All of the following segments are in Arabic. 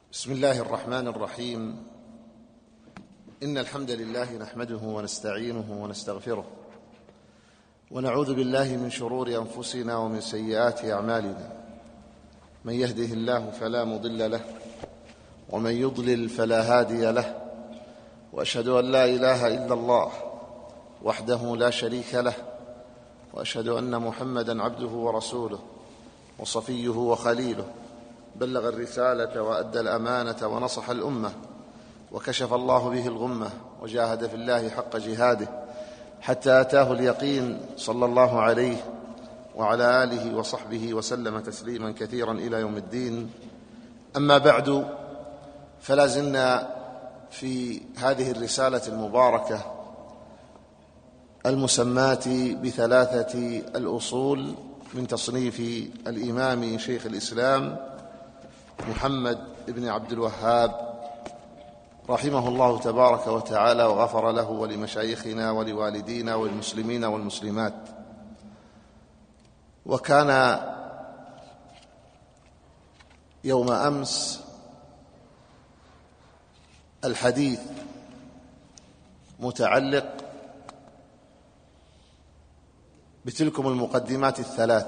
بسم الله الرحمن الرحيم. إن الحمد لله نحمده ونستعينه ونستغفره ونعوذ بالله من شرور أنفسنا ومن سيئات أعمالنا. من يهده الله فلا مضل له ومن يضلل فلا هادي له، وأشهد أن لا إله إلا الله وحده لا شريك له، وأشهد أن محمدًا عبده ورسوله وصفيه وخليله، بلغ الرسالة وأدى الأمانة ونصح الأمة، وكشف الله به الغمة، وجاهد في الله حق جهاده حتى أتاه اليقين، صلى الله عليه وعلى آله وصحبه وسلم تسليما كثيرا إلى يوم الدين. أما بعد، فلا زلنا في هذه الرسالة المباركة المسماة بثلاثة الأصول من تصنيف الإمام شيخ الإسلام محمد بن عبد الوهاب رحمه الله تبارك وتعالى، وغفر له ولمشايخنا ولوالدينا والمسلمين والمسلمات. وكان يوم أمس الحديث متعلق بتلكم المقدمات الثلاث،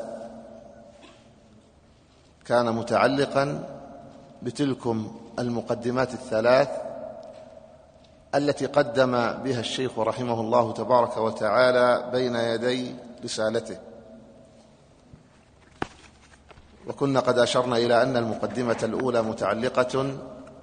كان متعلقا بتلكم المقدمات الثلاث التي قدم بها الشيخ رحمه الله تبارك وتعالى بين يدي رسالته. وكنا قد أشرنا إلى أن المقدمة الأولى متعلقة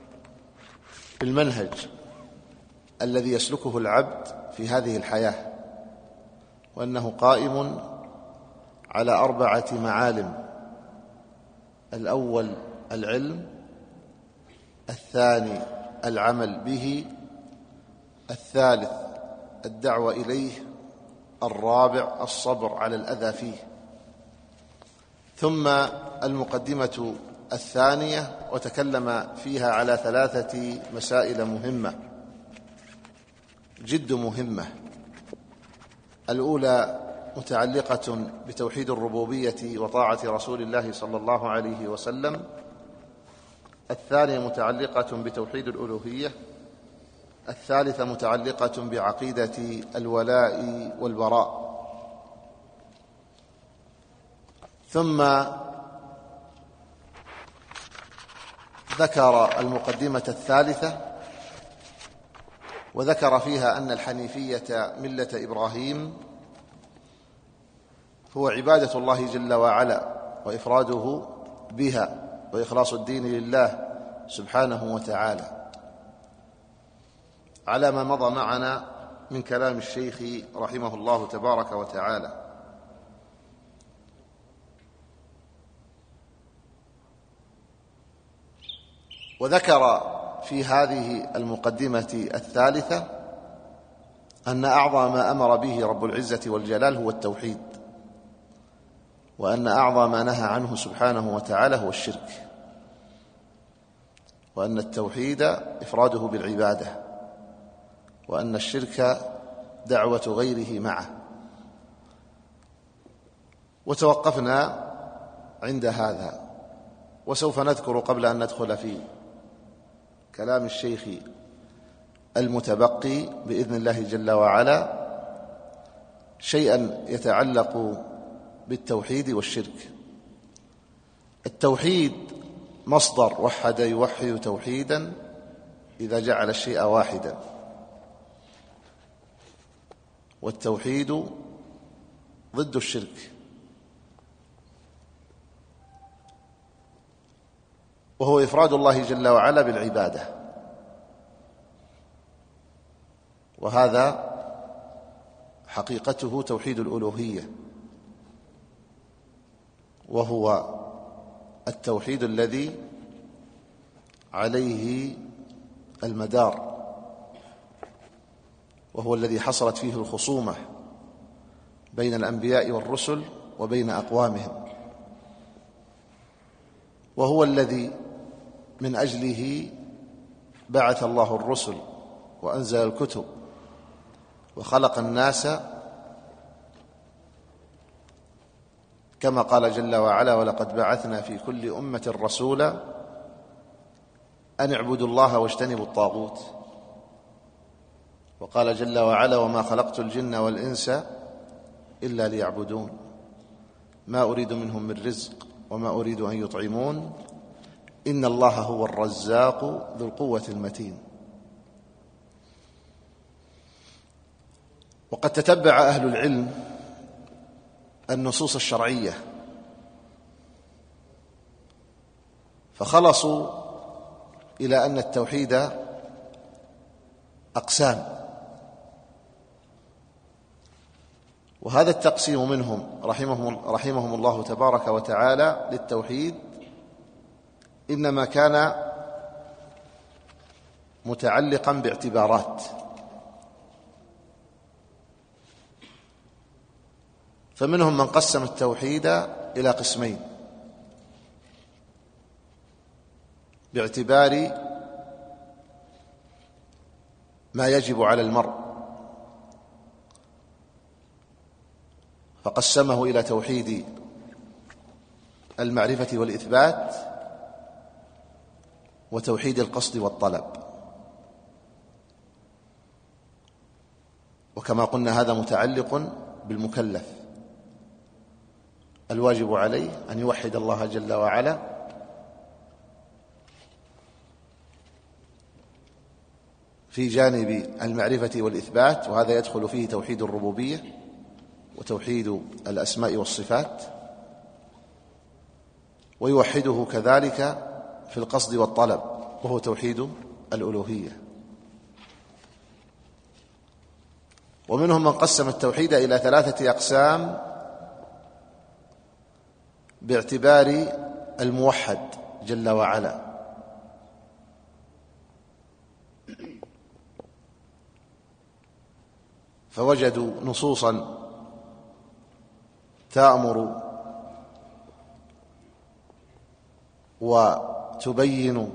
بالمنهج الذي يسلكه العبد في هذه الحياة، وأنه قائم على 4 معالم: الأول العلم، الثاني العمل به، الثالث الدعوة إليه، الرابع الصبر على الأذى فيه. ثم المقدمة الثانية وتكلم فيها على 3 مسائل مهمة جد مهمة. الأولى متعلقة بتوحيد الربوبية وطاعة رسول الله صلى الله عليه وسلم، الثانية متعلقة بتوحيد الألوهية، الثالثة متعلقة بعقيدة الولاء والبراء. ثم ذكر المقدمة الثالثة وذكر فيها أن الحنيفية ملة إبراهيم هو عبادة الله جل وعلا وإفراده بها وإخلاص الدين لله سبحانه وتعالى، على ما مضى معنا من كلام الشيخ رحمه الله تبارك وتعالى. وذكر في هذه المقدمة الثالثة أن أعظم ما أمر به رب العزة والجلال هو التوحيد، وأن أعظم ما نهى عنه سبحانه وتعالى هو الشرك، وأن التوحيد إفراده بالعبادة، وأن الشرك دعوة غيره معه. وتوقفنا عند هذا، وسوف نذكر قبل أن ندخل في كلام الشيخ المتبقي بإذن الله جل وعلا شيئا يتعلق بالتوحيد والشرك. التوحيد مصدر وحد يوحد توحيدا إذا جعل الشيء واحدا، والتوحيد ضد الشرك، وهو إفراد الله جل وعلا بالعبادة. وهذا حقيقته توحيد الألوهية، وهو التوحيد الذي عليه المدار، وهو الذي حصلت فيه الخصومة بين الأنبياء والرسل وبين أقوامهم، وهو الذي من أجله بعث الله الرسل وأنزل الكتب وخلق الناس، كما قال جل وعلا: ولقد بعثنا في كل أمة رسولا أن اعبدوا الله واجتنبوا الطاغوت. وقال جل وعلا: وما خلقت الجن والإنس إلا ليعبدون ما أريد منهم من رزق وما أريد أن يطعمون إن الله هو الرزاق ذو القوة المتين. وقد تتبع أهل العلم النصوص الشرعية فخلصوا إلى أن التوحيد أقسام، وهذا التقسيم منهم رحمهم الله تبارك وتعالى للتوحيد إنما كان متعلقا باعتبارات، فمنهم من قسم التوحيد إلى قسمين باعتبار ما يجب على المرء، فقسمه إلى توحيد المعرفة والإثبات وتوحيد القصد والطلب. وكما قلنا هذا متعلق بالمكلف، الواجب عليه أن يوحد الله جل وعلا في جانب المعرفة والإثبات، وهذا يدخل فيه توحيد الربوبية وتوحيد الأسماء والصفات، ويوحده كذلك في القصد والطلب وهو توحيد الألوهية. ومنهم من قسم التوحيد إلى 3 أقسام باعتبار الموحد جل وعلا، فوجدوا نصوصا تأمر وتبين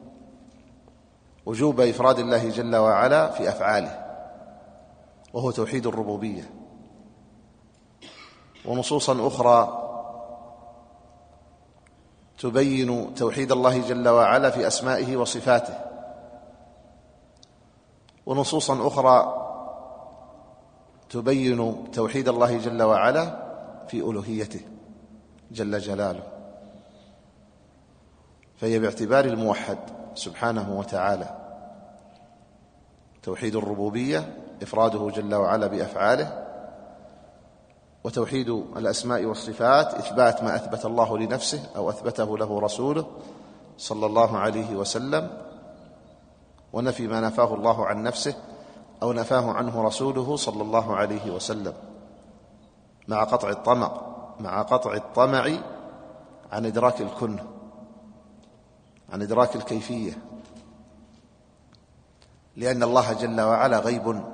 وجوب إفراد الله جل وعلا في أفعاله وهو توحيد الربوبية، ونصوصا أخرى تبين توحيد الله جل وعلا في أسمائه وصفاته، ونصوصا أخرى تبين توحيد الله جل وعلا في ألوهيته جل جلاله، فهي باعتبار الموحد سبحانه وتعالى توحيد الربوبية إفراده جل وعلا بأفعاله، وتوحيد الأسماء والصفات إثبات ما أثبت الله لنفسه أو أثبته له رسوله صلى الله عليه وسلم، ونفي ما نفاه الله عن نفسه أو نفاه عنه رسوله صلى الله عليه وسلم، مع قطع الطمع عن إدراك الكنه، عن إدراك الكيفية، لأن الله جل وعلا غيب،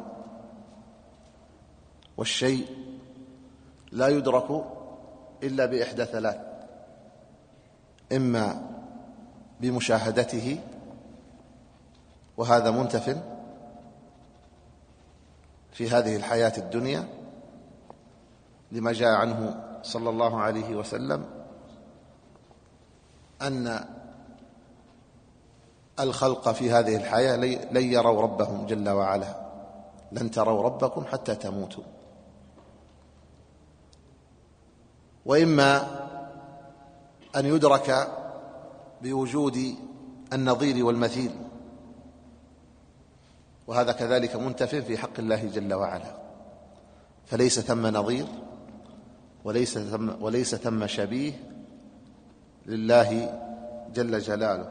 والشيء لا يدرك إلا بإحدى 3: إما بمشاهدته وهذا منتف في هذه الحياة الدنيا لما جاء عنه صلى الله عليه وسلم أن الخلق في هذه الحياة لن يروا ربهم جل وعلا، لن تروا ربكم حتى تموتوا، وإما أن يدرك بوجود النظير والمثيل، وهذا كذلك منتف في حق الله جل وعلا، فليس ثم نظير وليس ثم شبيه لله جل جلاله،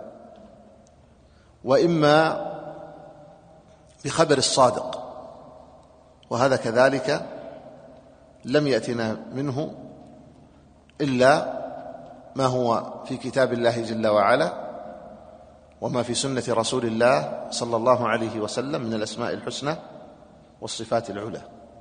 وإما بخبر الصادق، وهذا كذلك لم يأتنا منه إلا ما هو في كتاب الله جل وعلا وما في سنة رسول الله صلى الله عليه وسلم من الأسماء الحسنى والصفات العلى.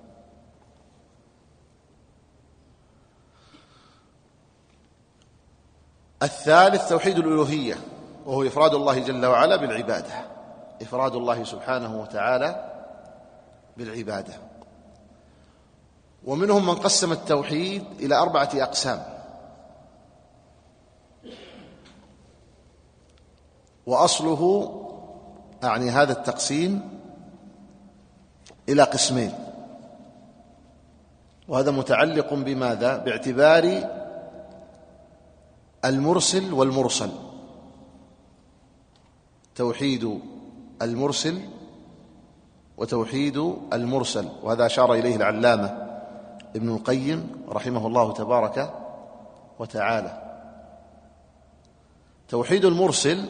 الثالث توحيد الألوهية، وهو إفراد الله جل وعلا بالعبادة، إفراد الله سبحانه وتعالى بالعبادة. ومنهم من قسم التوحيد إلى 4 أقسام: وأصله أعني هذا التقسيم إلى قسمين، وهذا متعلق بماذا؟ باعتبار المرسل والمرسل، توحيد المرسل وتوحيد المرسل، وهذا أشار إليه العلامة ابن القيم رحمه الله تبارك وتعالى. توحيد المرسل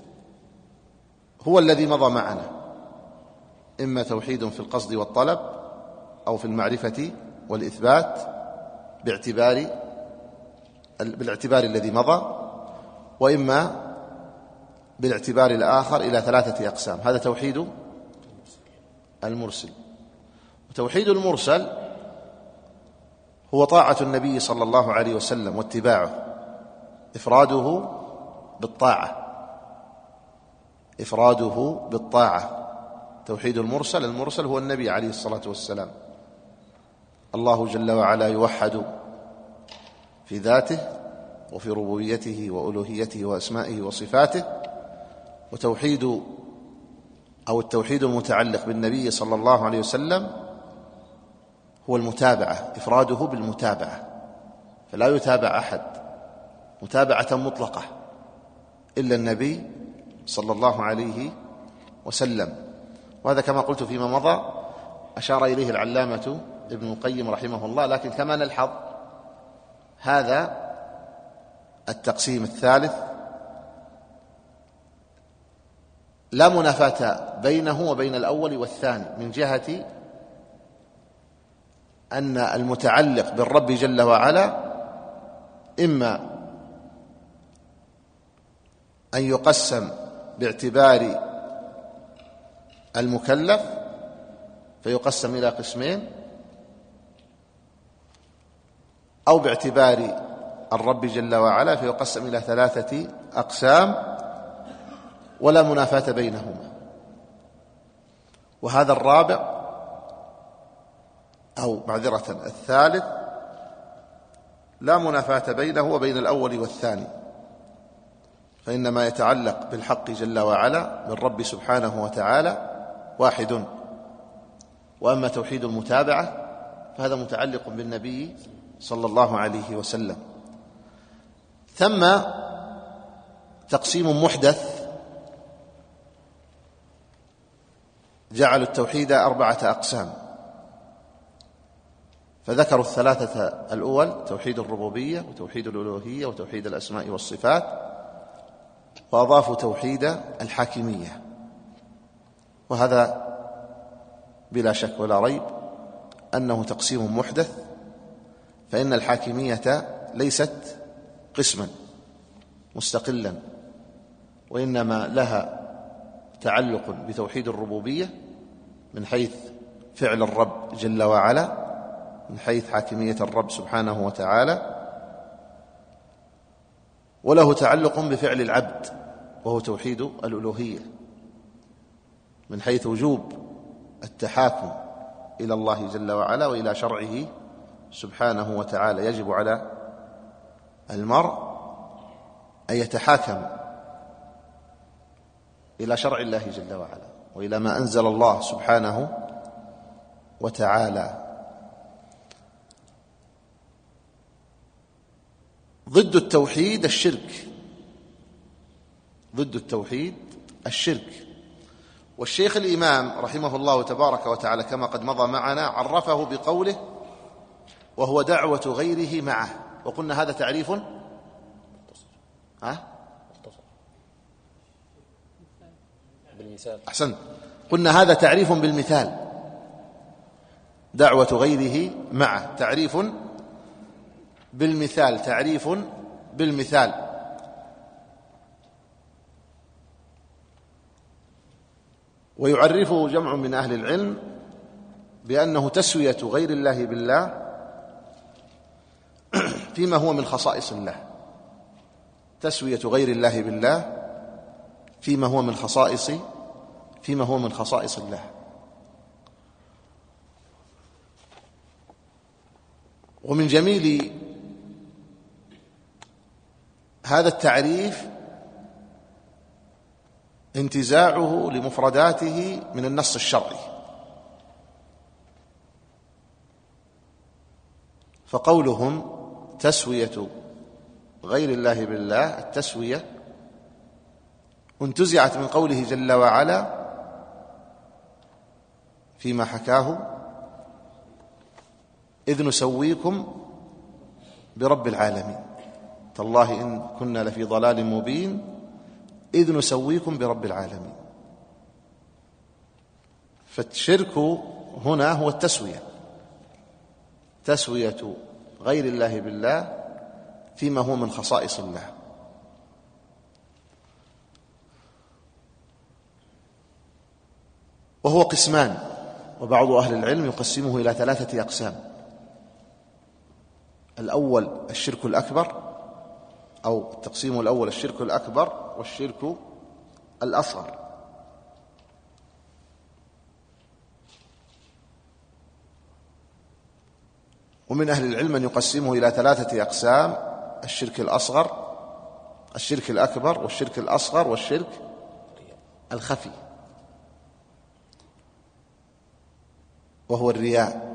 هو الذي مضى معنا، إما توحيد في القصد والطلب أو في المعرفة والإثبات بالاعتبار الذي مضى، وإما بالاعتبار الآخر إلى 3 أقسام. هذا توحيد المرسل. وتوحيد المرسل هو طاعة النبي صلى الله عليه وسلم واتباعه، إفراده بالطاعة. توحيد المرسل هو النبي عليه الصلاة والسلام. الله جل وعلا يوحد في ذاته وفي ربوبيته وألوهيته وأسمائه وصفاته. التوحيد المتعلق بالنبي صلى الله عليه وسلم هو المتابعة، إفراده بالمتابعة، فلا يتابع أحد متابعة مطلقة إلا النبي صلى الله عليه وسلم. وهذا كما قلت فيما مضى أشار إليه العلامة ابن القيم رحمه الله. لكن كما نلحظ هذا التقسيم الثالث لا منافاة بينه وبين الأول والثاني، من جهة أن المتعلق بالرب جل وعلا إما أن يقسم باعتبار المكلف فيقسم إلى قسمين، أو باعتبار الرب جل وعلا فيقسم إلى 3 أقسام ولا منافاة بينهما. وهذا الرابع أو معذرة الثالث لا منافاة بينه وبين الأول والثاني، فإنما يتعلق بالحق جل وعلا بالرب سبحانه وتعالى واحد. وأما توحيد المتابعة فهذا متعلق بالنبي صلى الله عليه وسلم. ثم تقسيم محدث جعلوا التوحيد 4 أقسام، فذكروا 3 الأول: توحيد الربوبية وتوحيد الألوهية وتوحيد الأسماء والصفات، وأضافوا توحيد الحاكمية. وهذا بلا شك ولا ريب أنه تقسيم محدث، فإن الحاكمية ليست قسما مستقلا، وإنما لها تعلق بتوحيد الربوبية من حيث فعل الرب جل وعلا، من حيث حاكمية الرب سبحانه وتعالى، وله تعلق بفعل العبد وهو توحيد الألوهية من حيث وجوب التحاكم إلى الله جل وعلا وإلى شرعه سبحانه وتعالى. يجب على المرء أن يتحاكم إلى شرع الله جل وعلا وإلى ما أنزل الله سبحانه وتعالى. ضد التوحيد الشرك. والشيخ الإمام رحمه الله تبارك وتعالى كما قد مضى معنا عرفه بقوله: وهو دعوة غيره معه. وقلنا هذا تعريف بالمثال. أحسنت، قلنا هذا تعريف بالمثال، دعوة غيره معه تعريف بالمثال. ويعرفه جمع من أهل العلم بأنه تسوية غير الله بالله فيما هو من خصائص الله، تسوية غير الله بالله فيما هو من خصائص الله. ومن جميل هذا التعريف انتزاعه لمفرداته من النص الشرعي. فقولهم تسوية غير الله بالله، التسوية انتزعت من قوله جل وعلا فيما حكاه: إذ نسويكم برب العالمين، تالله إن كنا لفي ضلال مبين إذ نسويكم برب العالمين. فالشرك هنا هو التسوية، تسوية غير الله بالله فيما هو من خصائص الله. وهو قسمان، وبعض أهل العلم يقسمه إلى 3 أقسام: الأول الشرك الأكبر، أو التقسيم الأول الشرك الأكبر والشرك الأصغر. ومن أهل العلم من يقسمه إلى 3 أقسام: الشرك الأصغر، الشرك الأكبر، والشرك الأصغر، والشرك الخفي، وهو الرياء.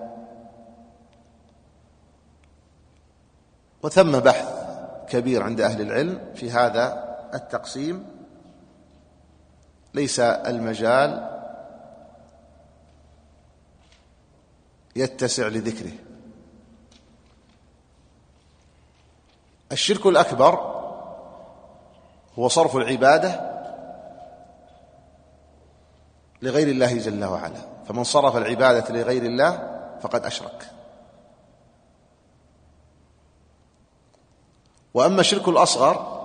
وثم بحث كبير عند أهل العلم في هذا التقسيم، ليس المجال يتسع لذكره. الشرك الأكبر هو صرف العبادة لغير الله جل وعلا، فمن صرف العبادة لغير الله فقد أشرك. وأما الشرك الأصغر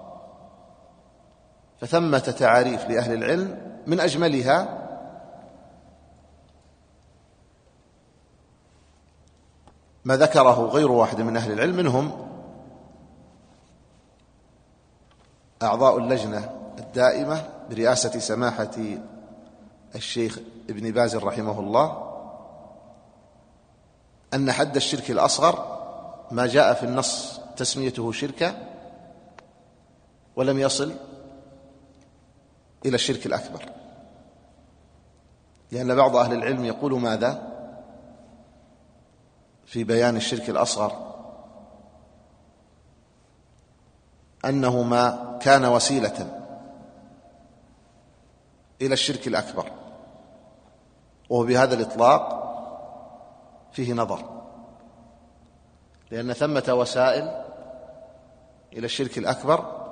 فثمة تعاريف لأهل العلم، من أجملها ما ذكره غير واحد من أهل العلم، منهم أعضاء اللجنة الدائمة برئاسة سماحة الشيخ ابن باز رحمه الله، أن حد الشرك الأصغر ما جاء في النص تسميته شركا ولم يصل إلى الشرك الأكبر، لأن بعض أهل العلم يقول ماذا في بيان الشرك الأصغر؟ أنه ما كان وسيلة إلى الشرك الأكبر، وهو بهذا الإطلاق فيه نظر، لأن ثمة وسائل إلى الشرك الأكبر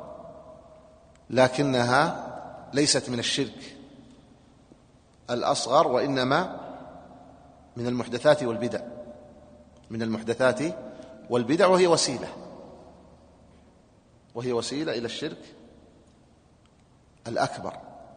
لكنها ليست من الشرك الأصغر، وإنما من المحدثات والبدع، من المحدثات والبدع، وهي وسيلة إلى الشرك الأكبر.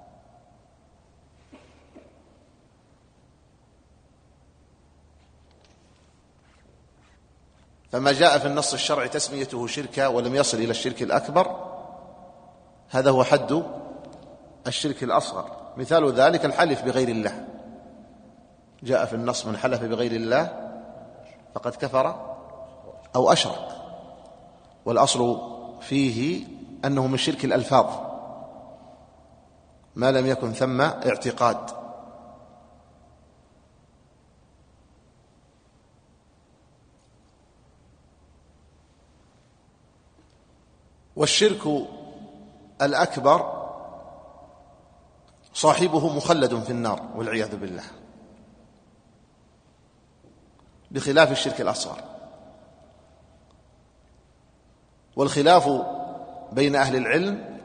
فما جاء في النص الشرعي تسميته شركا ولم يصل إلى الشرك الأكبر، هذا هو حد الشرك الأصغر. مثال ذلك الحلف بغير الله، جاء في النص: من حلف بغير الله فقد كفر أو أشرك، والأصل فيه أنه من شرك الألفاظ ما لم يكن ثم اعتقاد. والشرك الأكبر صاحبه مخلد في النار والعياذ بالله، بخلاف الشرك الأصغر. والخلاف بين أهل العلم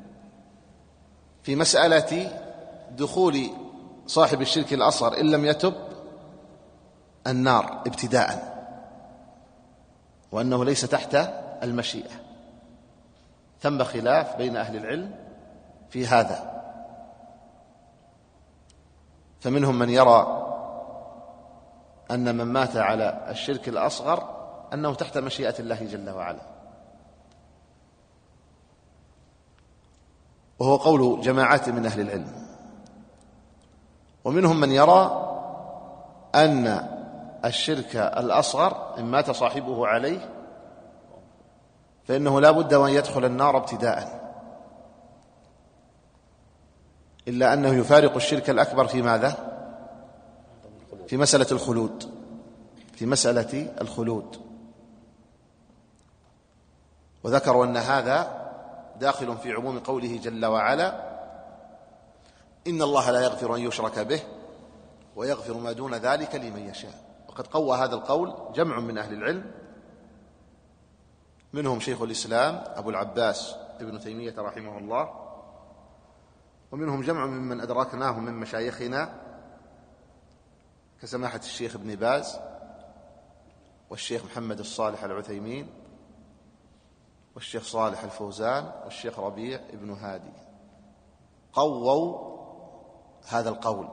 في مسألة دخول صاحب الشرك الأصغر إن لم يتب النار ابتداء، وأنه ليس تحت المشيئة. ثم خلاف بين أهل العلم في هذا، فمنهم من يرى أن من مات على الشرك الأصغر أنه تحت مشيئة الله جل وعلا، وهو قول جماعات من أهل العلم. ومنهم من يرى أن الشرك الأصغر إن مات صاحبه عليه فإنه لا بد وأن يدخل النار ابتداء، إلا أنه يفارق الشرك الأكبر في ماذا؟ في مسألة الخلود، في مسألة الخلود. وذكروا أن هذا داخل في عموم قوله جل وعلا: إن الله لا يغفر أن يشرك به ويغفر ما دون ذلك لمن يشاء. وقد قوى هذا القول جمع من أهل العلم، منهم شيخ الإسلام أبو العباس ابن تيمية رحمه الله، ومنهم جمع ممن أدركناهم من مشايخنا كسماحة الشيخ ابن باز والشيخ محمد الصالح العثيمين والشيخ صالح الفوزان والشيخ ربيع ابن هادي. قووا هذا القول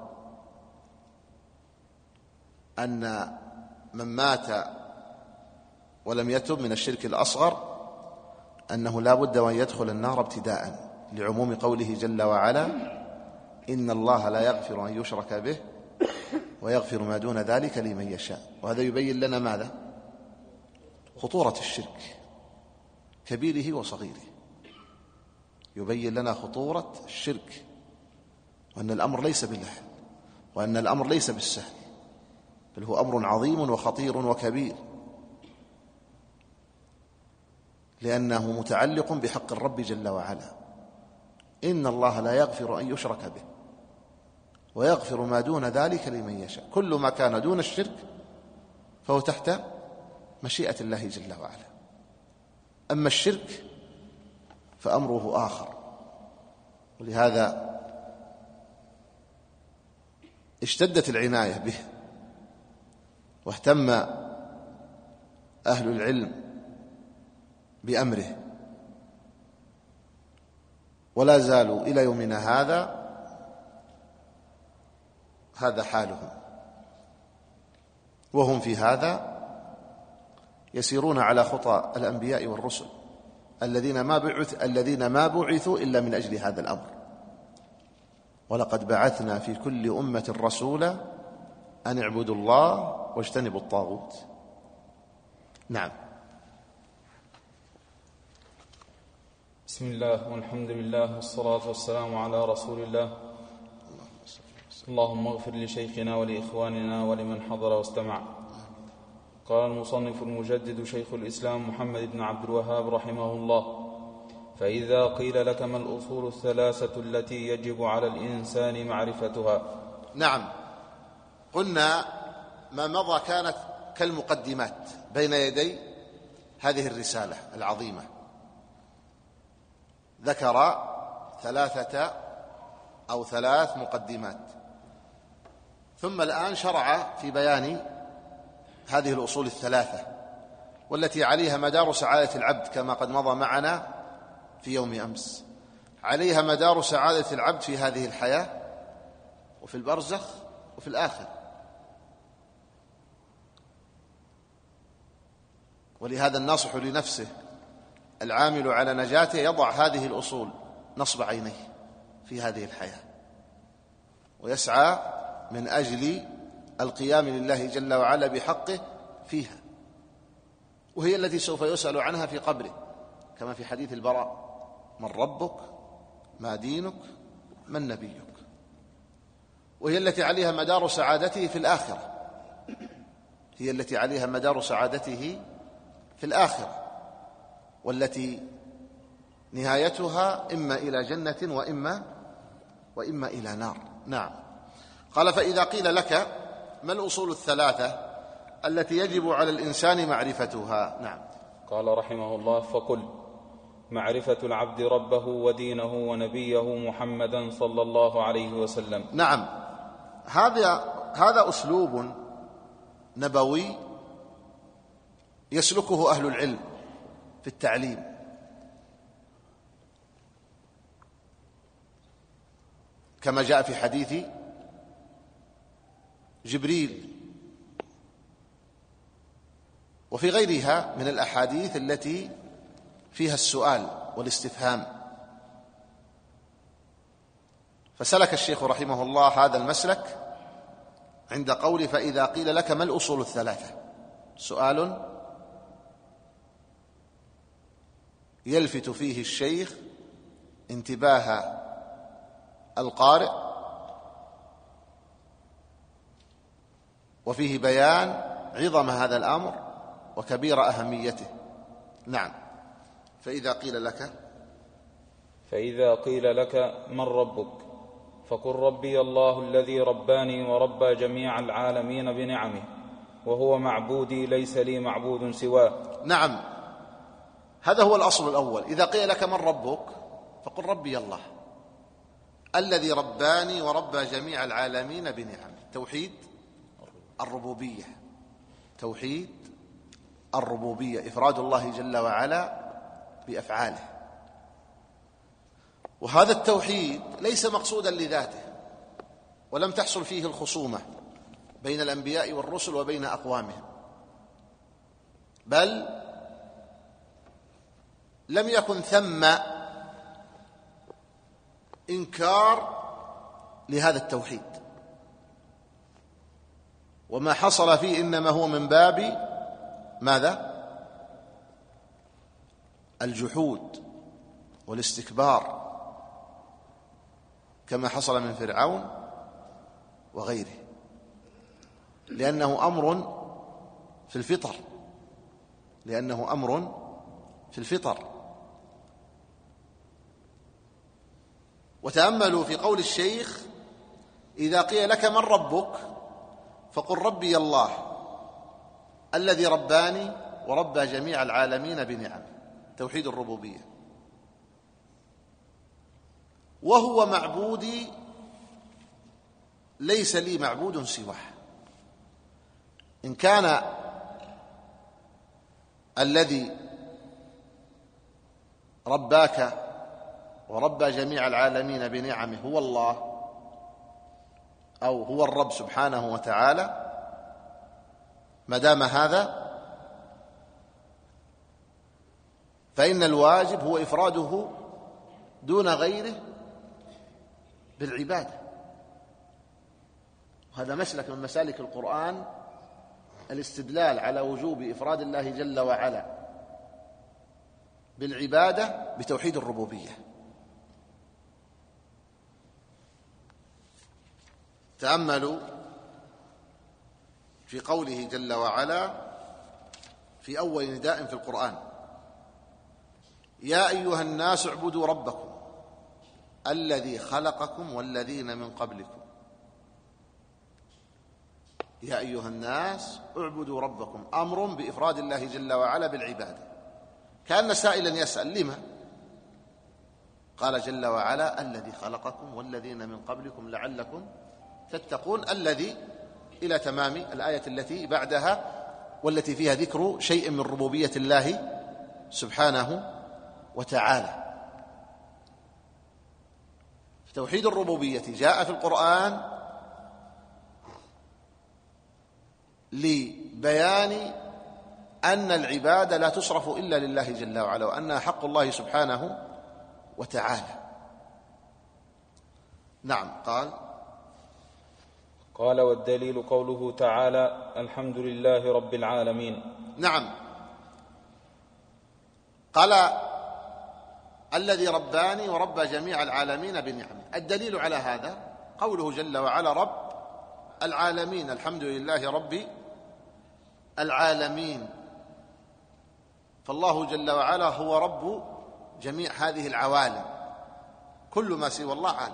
أن من مات ولم يتب من الشرك الأصغر أنه لا بد وأن يدخل النار ابتداء، لعموم قوله جل وعلا: إن الله لا يغفر أن يشرك به ويغفر ما دون ذلك لمن يشاء. وهذا يبين لنا ماذا؟ خطورة الشرك، كبيره وصغيره. يبين لنا خطورة الشرك، وأن الأمر ليس باللحن، وأن الأمر ليس بالسهل، بل هو أمر عظيم وخطير وكبير، لأنه متعلق بحق الرب جل وعلا. إن الله لا يغفر أن يشرك به ويغفر ما دون ذلك لمن يشاء. كل ما كان دون الشرك فهو تحت مشيئة الله جل وعلا. أما الشرك فأمره آخر، ولهذا اشتدت العناية به، واهتم أهل العلم بأمره، ولا زالوا إلى يومنا هذا حالهم، وهم في هذا يسيرون على خطى الأنبياء والرسل الذين ما بعثوا إلا من أجل هذا الأمر. ولقد بعثنا في كل أمة رسولا أن اعبدوا الله واجتنبوا الطاغوت. نعم. بسم الله والحمد لله والصلاة والسلام على رسول الله. اللهم اغفر لشيخنا ولإخواننا ولمن حضر واستمع. قال المصنف المجدد شيخ الإسلام محمد بن عبد الوهاب رحمه الله: فإذا قيل لك ما الأصول الثلاثة التي يجب على الإنسان معرفتها؟ نعم، قلنا ما مضى كانت كالمقدمات بين يدي هذه الرسالة العظيمة. ذكر ثلاث مقدمات، ثم الآن شرع في بيان هذه الأصول الثلاثة، والتي عليها مدار سعادة العبد كما قد مضى معنا في يوم أمس. عليها مدار سعادة العبد في هذه الحياة وفي البرزخ وفي الآخرة. ولهذا الناصح لنفسه العامل على نجاته يضع هذه الأصول نصب عينيه في هذه الحياة، ويسعى من أجل القيام لله جل وعلا بحقه فيها، وهي التي سوف يسأل عنها في قبره، كما في حديث البراء: من ربك؟ ما دينك؟ من نبيك؟ وهي التي عليها مدار سعادته في الآخرة، هي التي عليها مدار سعادته في الآخرة، والتي نهايتها إما إلى جنة وإما إلى نار. نعم. قال: فإذا قيل لك ما الأصول الثلاثة التي يجب على الإنسان معرفتها؟ نعم. قال رحمه الله: فقل: معرفة العبد ربه ودينه ونبيه محمدا صلى الله عليه وسلم. نعم، هذا أسلوب نبوي يسلكه أهل العلم في التعليم، كما جاء في حديث جبريل وفي غيرها من الأحاديث التي فيها السؤال والاستفهام. فسلك الشيخ رحمه الله هذا المسلك عند قوله: فإذا قيل لك ما الأصول الثلاثة، سؤال يلفت فيه الشيخ انتباه القارئ، وفيه بيان عظم هذا الأمر وكبير أهميته. نعم. فإذا قيل لك من ربك فقل ربي الله الذي رباني وربى جميع العالمين بنعمه وهو معبودي ليس لي معبود سواه. نعم، هذا هو الأصل الأول. إذا قيل لك من ربك فقل ربي الله الذي رباني وربى جميع العالمين بنعمه. توحيد الربوبية، توحيد الربوبية، إفراد الله جل وعلا بأفعاله. وهذا التوحيد ليس مقصودا لذاته، ولم تحصل فيه الخصومة بين الأنبياء والرسل وبين أقوامهم، بل لم يكن ثم إنكار لهذا التوحيد، وما حصل فيه إنما هو من باب ماذا؟ الجحود والاستكبار، كما حصل من فرعون وغيره، لأنه أمر في الفطر. وتأملوا في قول الشيخ: إذا قيل لك من ربك فقل ربي الله الذي رباني وربى جميع العالمين بنعمه. توحيد الربوبية. وهو معبودي ليس لي معبود سواه. إن كان الذي رباك وربى جميع العالمين بنعمه هو الله أو هو الرب سبحانه وتعالى، ما دام هذا فإن الواجب هو إفراده دون غيره بالعبادة. وهذا مسلك من مسالك القرآن، الاستدلال على وجوب إفراد الله جل وعلا بالعبادة بتوحيد الربوبية. تأملوا في قوله جل وعلا في أول نداء في القرآن: يا أيها الناس اعبدوا ربكم الذي خلقكم والذين من قبلكم. يا أيها الناس اعبدوا ربكم، أمر بإفراد الله جل وعلا بالعبادة. كأن سائلا يسأل: لما؟ قال جل وعلا: الذي خلقكم والذين من قبلكم لعلكم تتقون. الذي إلى تمام الآية التي بعدها والتي فيها ذكر شيء من ربوبية الله سبحانه وتعالى. توحيد الربوبية جاء في القرآن لبيان أن العبادة لا تصرف إلا لله جل وعلا، وأنها حق الله سبحانه وتعالى. نعم. قال والدليل قوله تعالى: الحمد لله رب العالمين. نعم. قال: الذي رباني وربى جميع العالمين بنعمه. الدليل على هذا قوله جل وعلا: رب العالمين، الحمد لله رب العالمين. فالله جل وعلا هو رب جميع هذه العوالم، كل ما سوى الله عالم،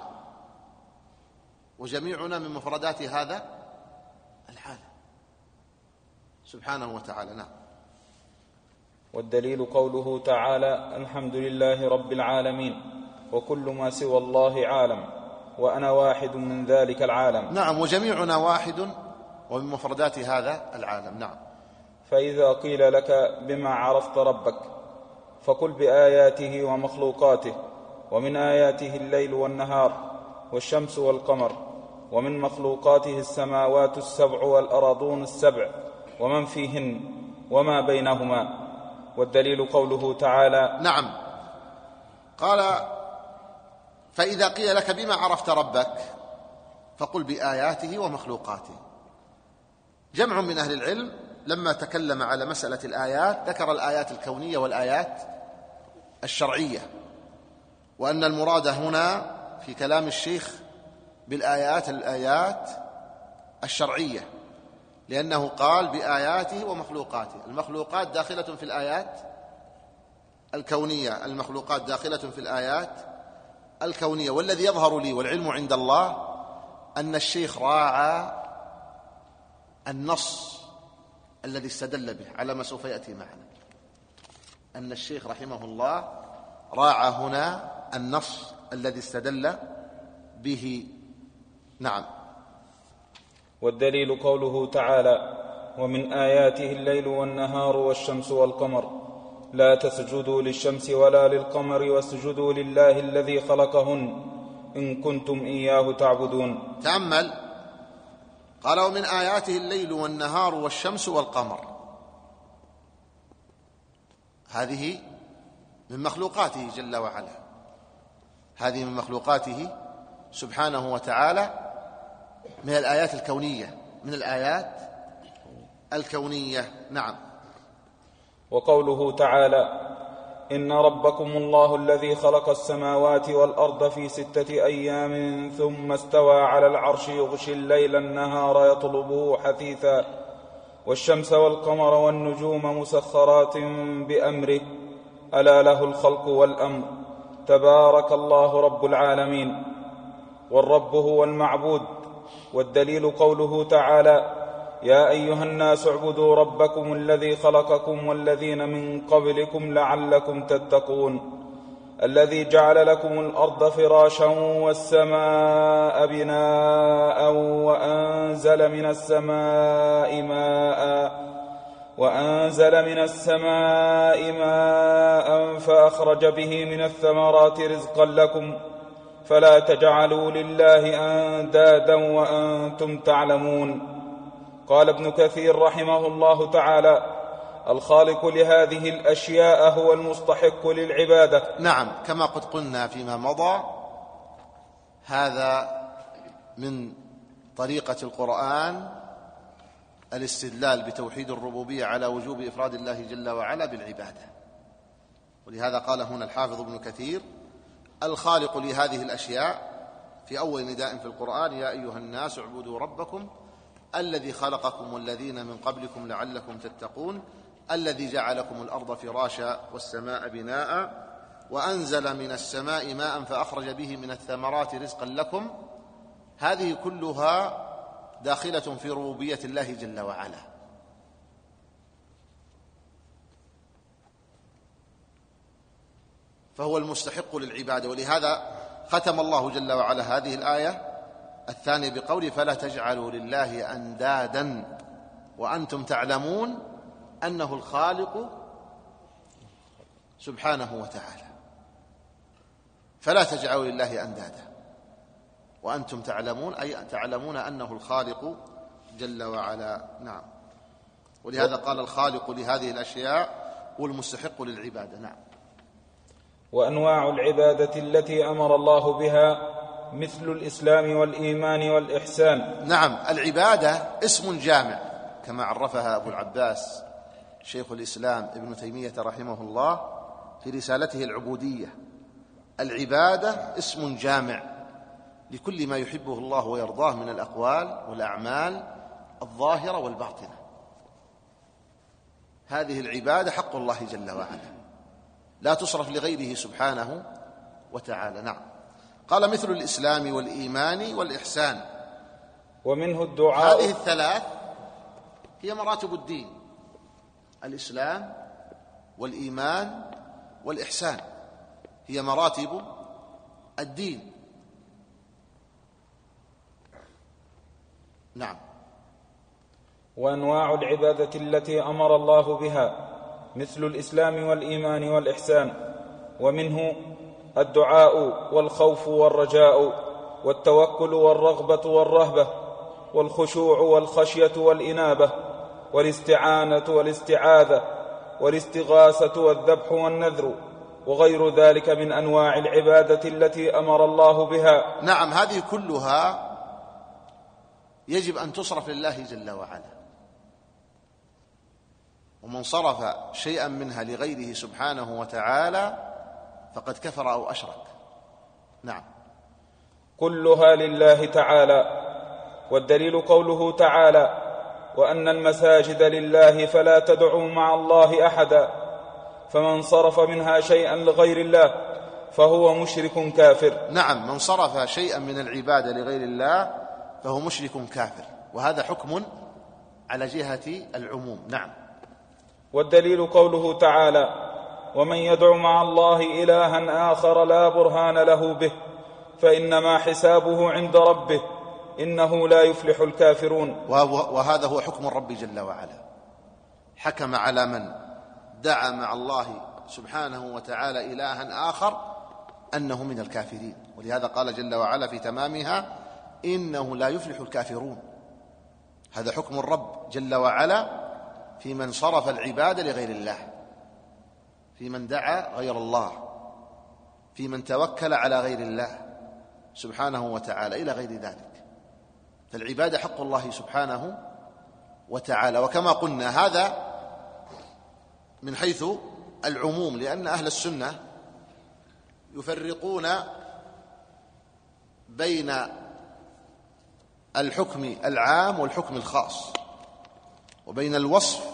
وجميعنا من مفردات هذا العالم سبحانه وتعالى. نعم. والدليل قوله تعالى: الحمد لله رب العالمين وكل ما سوى الله عالم وأنا واحد من ذلك العالم. نعم، وجميعنا واحد ومن مفردات هذا العالم. نعم. فإذا قيل لك بما عرفت ربك فقل بآياته ومخلوقاته، ومن آياته الليل والنهار والشمس والقمر، ومن مخلوقاته السماوات السبع والأراضون السبع ومن فيهن وما بينهما. والدليل قوله تعالى: نعم. قال: فإذا قيل لك بما عرفت ربك فقل بآياته ومخلوقاته. جمع من أهل العلم لما تكلم على مسألة الآيات ذكر الآيات الكونية والآيات الشرعية، وأن المراد هنا في كلام الشيخ الآيات الشرعية، لأنه قال بآياته ومخلوقاته. المخلوقات داخلة في الآيات الكونية، المخلوقات داخلة في الآيات الكونية. والذي يظهر لي والعلم عند الله أن الشيخ راعى النص الذي استدل به على ما سوف يأتي معنا، أن الشيخ رحمه الله راعى هنا النص الذي استدل به. نعم. والدليل قوله تعالى: ومن آياته الليل والنهار والشمس والقمر لا تسجدوا للشمس ولا للقمر واسجدوا لله الذي خلقهن إن كنتم إياه تعبدون. تأمل، قال: ومن آياته الليل والنهار والشمس والقمر. هذه من مخلوقاته جل وعلا، هذه من مخلوقاته سبحانه وتعالى، من الآيات الكونية، من الآيات الكونية. نعم. وقوله تعالى: إن ربكم الله الذي خلق السماوات والأرض في 6 أيام ثم استوى على العرش يغشي الليل النهار يطلبه حثيثا والشمس والقمر والنجوم مسخرات بأمره ألا له الخلق والأمر تبارك الله رب العالمين. والرب هو المعبود. والدليل قوله تعالى: يا أيها الناس اعبدوا ربكم الذي خلقكم والذين من قبلكم لعلكم تتقون الذي جعل لكم الأرض فراشا والسماء بناء وأنزل من السماء ماء فأخرج به من الثمرات رزقا لكم فلا تجعلوا لله أندادا وأنتم تعلمون. قال ابن كثير رحمه الله تعالى: الخالق لهذه الأشياء هو المستحق للعبادة. نعم، كما قد قلنا فيما مضى، هذا من طريقة القرآن الاستدلال بتوحيد الربوبية على وجوب إفراد الله جل وعلا بالعبادة. ولهذا قال هنا الحافظ ابن كثير: الخالق لهذه الأشياء، في أول نداء في القرآن: يا أيها الناس اعبدوا ربكم الذي خلقكم والذين من قبلكم لعلكم تتقون الذي جعلكم الأرض فراشا والسماء بناء وأنزل من السماء ماء فأخرج به من الثمرات رزقا لكم. هذه كلها داخلة في ربوبية الله جل وعلا. فهو المستحق للعبادة. ولهذا ختم الله جل وعلا هذه الآية الثانية بقوله: فلا تجعلوا لله أندادا وأنتم تعلمون أنه الخالق سبحانه وتعالى. فلا تجعلوا لله أندادا وأنتم تعلمون، أي تعلمون أنه الخالق جل وعلا. نعم. ولهذا قال: الخالق لهذه الأشياء والمستحق للعبادة. نعم. وأنواع العبادة التي أمر الله بها مثل الإسلام والإيمان والإحسان. نعم، العبادة اسم جامع كما عرفها أبو العباس شيخ الإسلام ابن تيمية رحمه الله في رسالته العبودية. العبادة اسم جامع لكل ما يحبه الله ويرضاه من الأقوال والأعمال الظاهرة والباطنة. هذه العبادة حق الله جل وعلا، لا تصرف لغيره سبحانه وتعالى. نعم. قال: مثل الإسلام والإيمان والإحسان. ومنه الدعاء. هذه الثلاث هي مراتب الدين: الإسلام والإيمان والإحسان، هي مراتب الدين. نعم. وأنواع العبادة التي أمر الله بها مثل الإسلام والإيمان والإحسان. ومنه الدعاء والخوف والرجاء والتوكل والرغبة والرهبة والخشوع والخشية والإنابة والاستعانة والاستعاذة والاستغاثة والذبح والنذر وغير ذلك من أنواع العبادة التي أمر الله بها. نعم، هذه كلها يجب أن تصرف لله جل وعلا، ومن صرف شيئا منها لغيره سبحانه وتعالى فقد كفر أو أشرك. نعم. كلها لله تعالى. والدليل قوله تعالى: وأن المساجد لله فلا تدعوا مع الله أحدا، فمن صرف منها شيئا لغير الله فهو مشرك كافر. نعم، من صرف شيئا من العبادة لغير الله فهو مشرك كافر، وهذا حكم على جهة العموم. نعم. والدليل قوله تعالى: ومن يدع مع الله إلها آخر لا برهان له به فإنما حسابه عند ربه إنه لا يفلح الكافرون. وهذا هو حكم الرب جل وعلا، حكم على من دعا مع الله سبحانه وتعالى إلها آخر أنه من الكافرين، ولهذا قال جل وعلا في تمامها: إنه لا يفلح الكافرون. هذا حكم الرب جل وعلا في من صرف العبادة لغير الله، في من دعا غير الله، في من توكل على غير الله سبحانه وتعالى إلى غير ذلك. فالعبادة حق الله سبحانه وتعالى. وكما قلنا هذا من حيث العموم، لأن أهل السنة يفرقون بين الحكم العام والحكم الخاص، وبين الوصف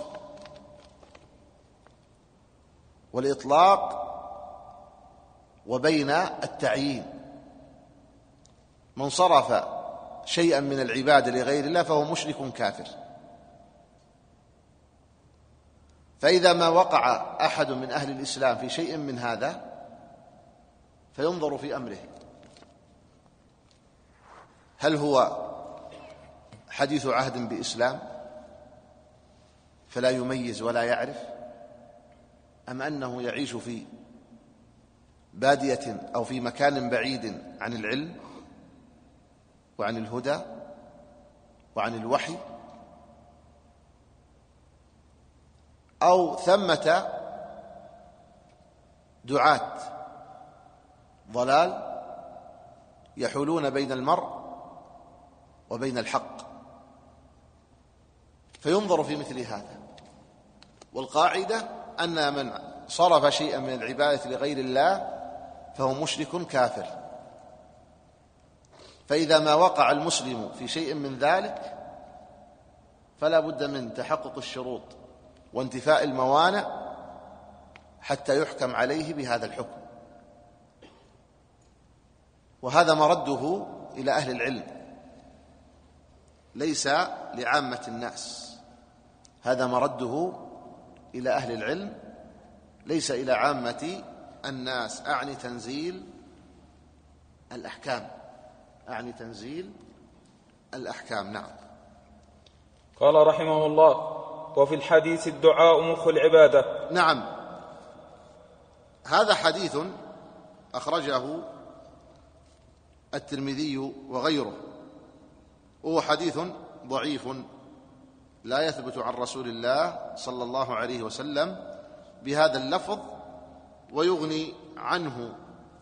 والإطلاق وبين التعيين. من صرف شيئا من العبادة لغير الله فهو مشرك كافر. فإذا ما وقع أحد من أهل الإسلام في شيء من هذا فينظر في أمره، هل هو حديث عهد بإسلام فلا يميز ولا يعرف، أم أنه يعيش في بادية أو في مكان بعيد عن العلم وعن الهدى وعن الوحي، أو ثمة دعاة ضلال يحولون بين المرء وبين الحق، فينظر في مثل هذا. والقاعدة أن من صرف شيئا من العبادة لغير الله فهو مشرك كافر. فإذا ما وقع المسلم في شيء من ذلك فلا بد من تحقق الشروط وانتفاء الموانع حتى يحكم عليه بهذا الحكم. وهذا مرده إلى أهل العلم، ليس لعامة الناس. هذا مرده إلى أهل العلم ليس إلى عامة الناس. أعني تنزيل الأحكام، أعني تنزيل الأحكام. نعم. قال رحمه الله: وفي الحديث الدعاء مخ العبادة. نعم، هذا حديث أخرجه الترمذي وغيره، وهو حديث ضعيف لا يثبت عن رسول الله صلى الله عليه وسلم بهذا اللفظ، ويغني عنه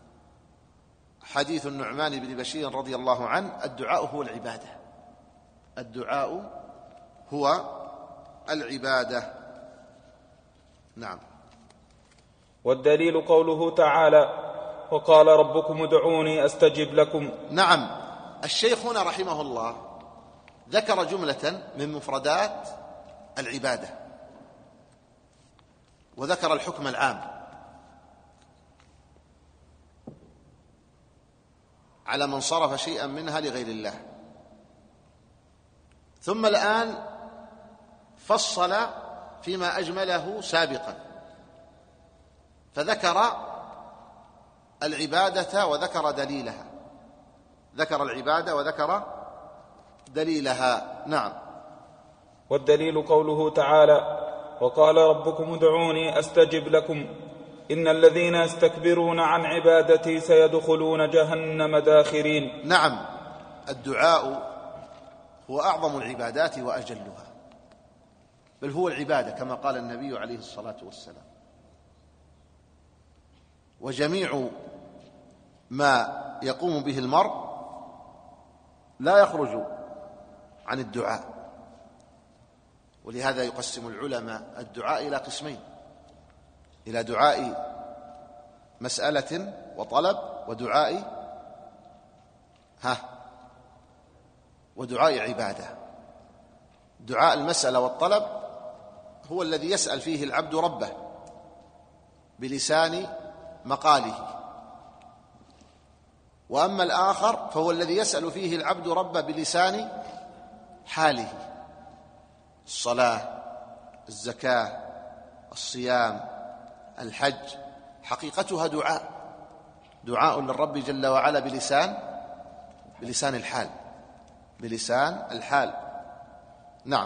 حديث النعمان بن بشير رضي الله عنه: الدعاء هو العبادة، الدعاء هو العبادة. نعم. والدليل قوله تعالى: وقال ربكم ادعوني أستجب لكم. نعم، الشيخ هنا رحمه الله ذكر جملة من مفردات العبادة، وذكر الحكم العام على من صرف شيئا منها لغير الله، ثم الآن فصل فيما أجمله سابقا، فذكر العبادة وذكر دليلها، ذكر العبادة وذكر دليلها. نعم. والدليل قوله تعالى: وقال ربكم ادعوني أستجب لكم إن الذين يستكبرون عن عبادتي سيدخلون جهنم داخرين. نعم، الدعاء هو أعظم العبادات وأجلها، بل هو العبادة كما قال النبي عليه الصلاة والسلام. وجميع ما يقوم به المرء لا يخرج عن الدعاء، ولهذا يقسم العلماء الدعاء إلى قسمين: إلى دعاء مسألة وطلب، ودعاء ودعاء عبادة. دعاء المسألة والطلب هو الذي يسأل فيه العبد ربه بلسان مقاله، وأما الآخر فهو الذي يسأل فيه العبد ربه بلسان حاله. الصلاة، الزكاة، الصيام، الحج، حقيقتها دعاء للرب جل وعلا بلسان الحال. نعم.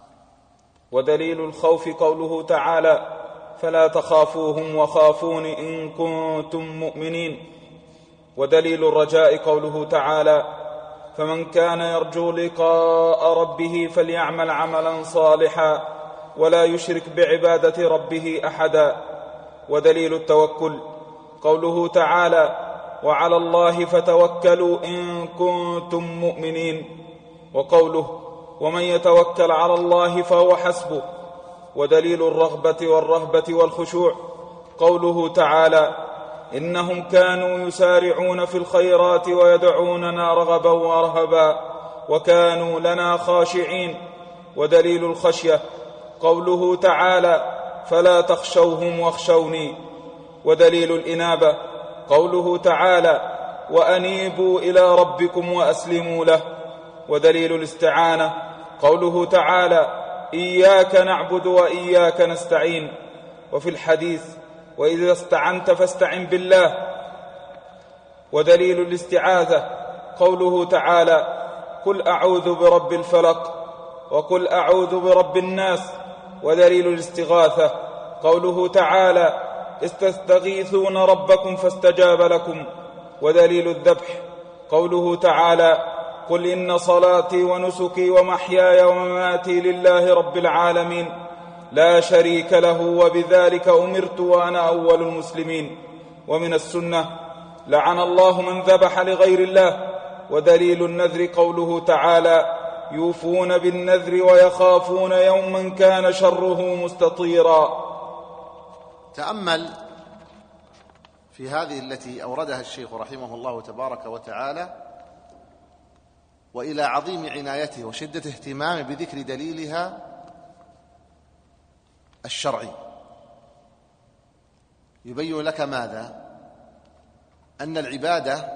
ودليل الخوف قوله تعالى: فلا تخافوهم وخافون إن كنتم مؤمنين. ودليل الرجاء قوله تعالى: فمن كان يرجو لقاء ربه فليعمل عملا صالحا ولا يشرك بعبادة ربه أحدا. ودليل التوكل قوله تعالى: وعلى الله فتوكلوا إن كنتم مؤمنين. وقوله: ومن يتوكل على الله فهو حسبه. ودليل الرغبة والرهبة والخشوع قوله تعالى: إنهم كانوا يسارعون في الخيرات ويدعوننا رغبا ورهبا وكانوا لنا خاشعين. ودليل الخشية قوله تعالى: فلا تخشوهم واخشوني. ودليل الإنابة قوله تعالى: وأنيبوا إلى ربكم وأسلموا له. ودليل الاستعانة قوله تعالى: إياك نعبد وإياك نستعين. وفي الحديث: وإذا استعنت فاستعن بالله. ودليل الاستعاذة قوله تعالى: قل أعوذ برب الفلق وقل أعوذ برب الناس. ودليل الاستغاثة قوله تعالى: استستغيثون ربكم فاستجاب لكم. ودليل الذبح قوله تعالى: قل إن صلاتي ونسكي ومحياي ومماتي لله رب العالمين لا شريك له وبذلك أمرت وأنا أول المسلمين. ومن السنة: لعن الله من ذبح لغير الله. ودليل النذر قوله تعالى: يوفون بالنذر ويخافون يوما كان شره مستطيرا. تأمل في هذه التي أوردها الشيخ رحمه الله تبارك وتعالى، وإلى عظيم عنايته وشدة اهتمامه بذكر دليلها الشرعي. يبين لك ماذا؟ أن العبادة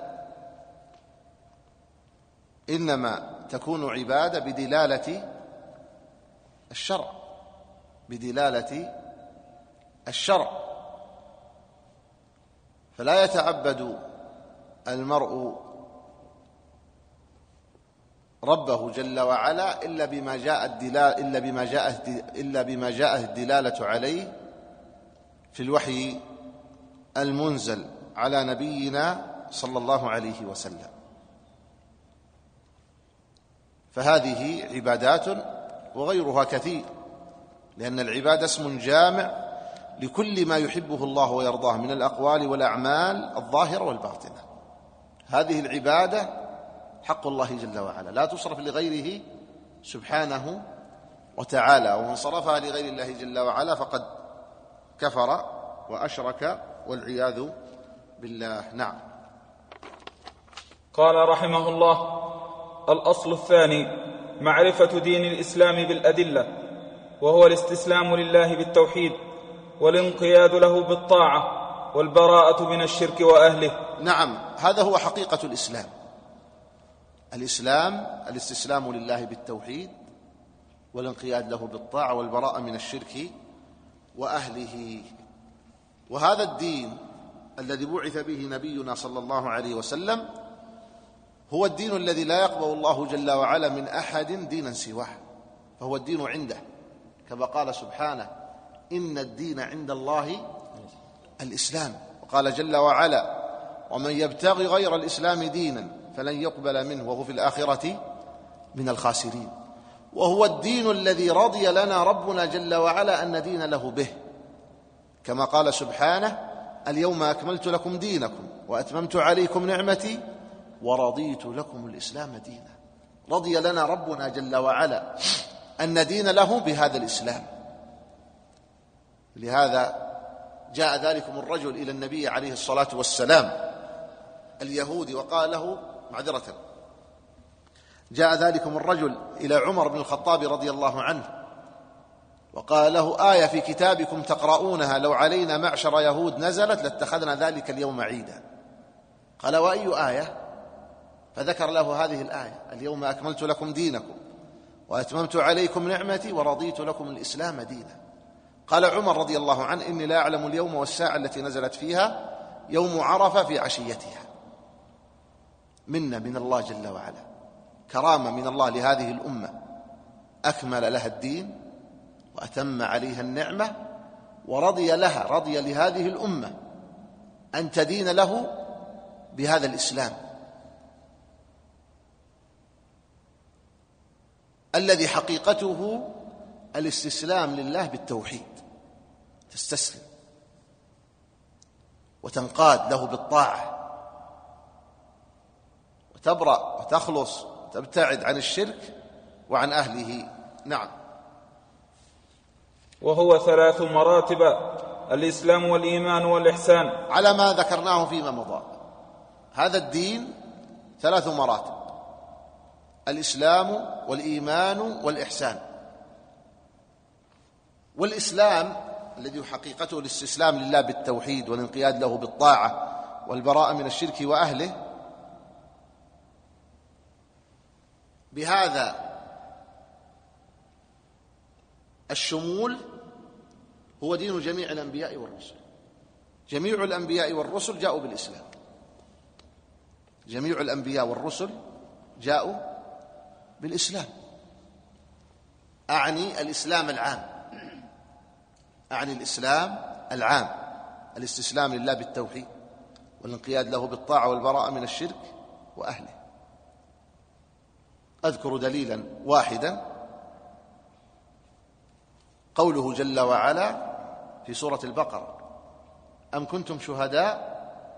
إنما تكون عبادة بدلالة الشرع، فلا يتعبد المرء ربه جل وعلا إلا بما جاءت الدلالة عليه في الوحي المنزل على نبينا صلى الله عليه وسلم. فهذه عبادات وغيرها كثير، لأن العبادة اسم جامع لكل ما يحبه الله ويرضاه من الأقوال والأعمال الظاهرة والباطنة. هذه العبادة حق الله جل وعلا، لا تصرف لغيره سبحانه وتعالى، ومن صرفها لغير الله جل وعلا فقد كفر وأشرك والعياذ بالله. نعم. قال رحمه الله: الأصل الثاني معرفة دين الإسلام بالأدلة، وهو الاستسلام لله بالتوحيد والانقياد له بالطاعة والبراءة من الشرك وأهله. نعم، هذا هو حقيقة الإسلام الاستسلام لله بالتوحيد والانقياد له بالطاعة والبراءة من الشرك وأهله. وهذا الدين الذي بعث به نبينا صلى الله عليه وسلم هو الدين الذي لا يقبل الله جل وعلا من أحد دينا سواه، فهو الدين عنده، كما قال سبحانه: إن الدين عند الله الإسلام. وقال جل وعلا: ومن يبتغي غير الإسلام دينا فلن يقبل منه وهو في الآخرة من الخاسرين. وهو الدين الذي رضي لنا ربنا جل وعلا أن ندين له به، كما قال سبحانه: اليوم أكملت لكم دينكم وأتممت عليكم نعمتي ورضيت لكم الإسلام دينا. رضي لنا ربنا جل وعلا أن ندين له بهذا الإسلام. لهذا جاء ذلكم الرجل إلى النبي عليه الصلاة والسلام اليهودي وقال له: معذرة، جاء ذلكم الرجل إلى عمر بن الخطاب رضي الله عنه وقال له: آية في كتابكم تقرؤونها لو علينا معشر يهود نزلت لاتخذنا ذلك اليوم عيدا. قال: وأي آية؟ فذكر له هذه الآية: اليوم أكملت لكم دينكم وأتممت عليكم نعمتي ورضيت لكم الإسلام دينا. قال عمر رضي الله عنه: إني لا أعلم اليوم والساعة التي نزلت فيها يوم عرفة في عشيتها. منا من الله جل وعلا، كرامة من الله لهذه الأمة، أكمل لها الدين وأتم عليها النعمة ورضي لهذه الأمة أن تدين له بهذا الإسلام الذي حقيقته الاستسلام لله بالتوحيد، تستسلم وتنقاد له بالطاعة وتبرأ وتخلص وتبتعد عن الشرك وعن أهله. نعم. وهو 3 مراتب: الإسلام والإيمان والإحسان، على ما ذكرناه فيما مضى. هذا الدين 3 مراتب: الإسلام والإيمان والإحسان. والإسلام الذي حقيقته الاستسلام لله بالتوحيد والانقياد له بالطاعة والبراءة من الشرك وأهله، بهذا الشمول هو دين جميع الأنبياء والرسل. جميع الأنبياء والرسل جاءوا بالإسلام، جميع الأنبياء والرسل جاءوا بالإسلام. أعني الإسلام العام، أعني الإسلام العام، الاستسلام لله بالتوحيد والانقياد له بالطاعة والبراءة من الشرك وأهله. أذكر دليلا واحدا: قوله جل وعلا في سورة البقرة: أم كنتم شهداء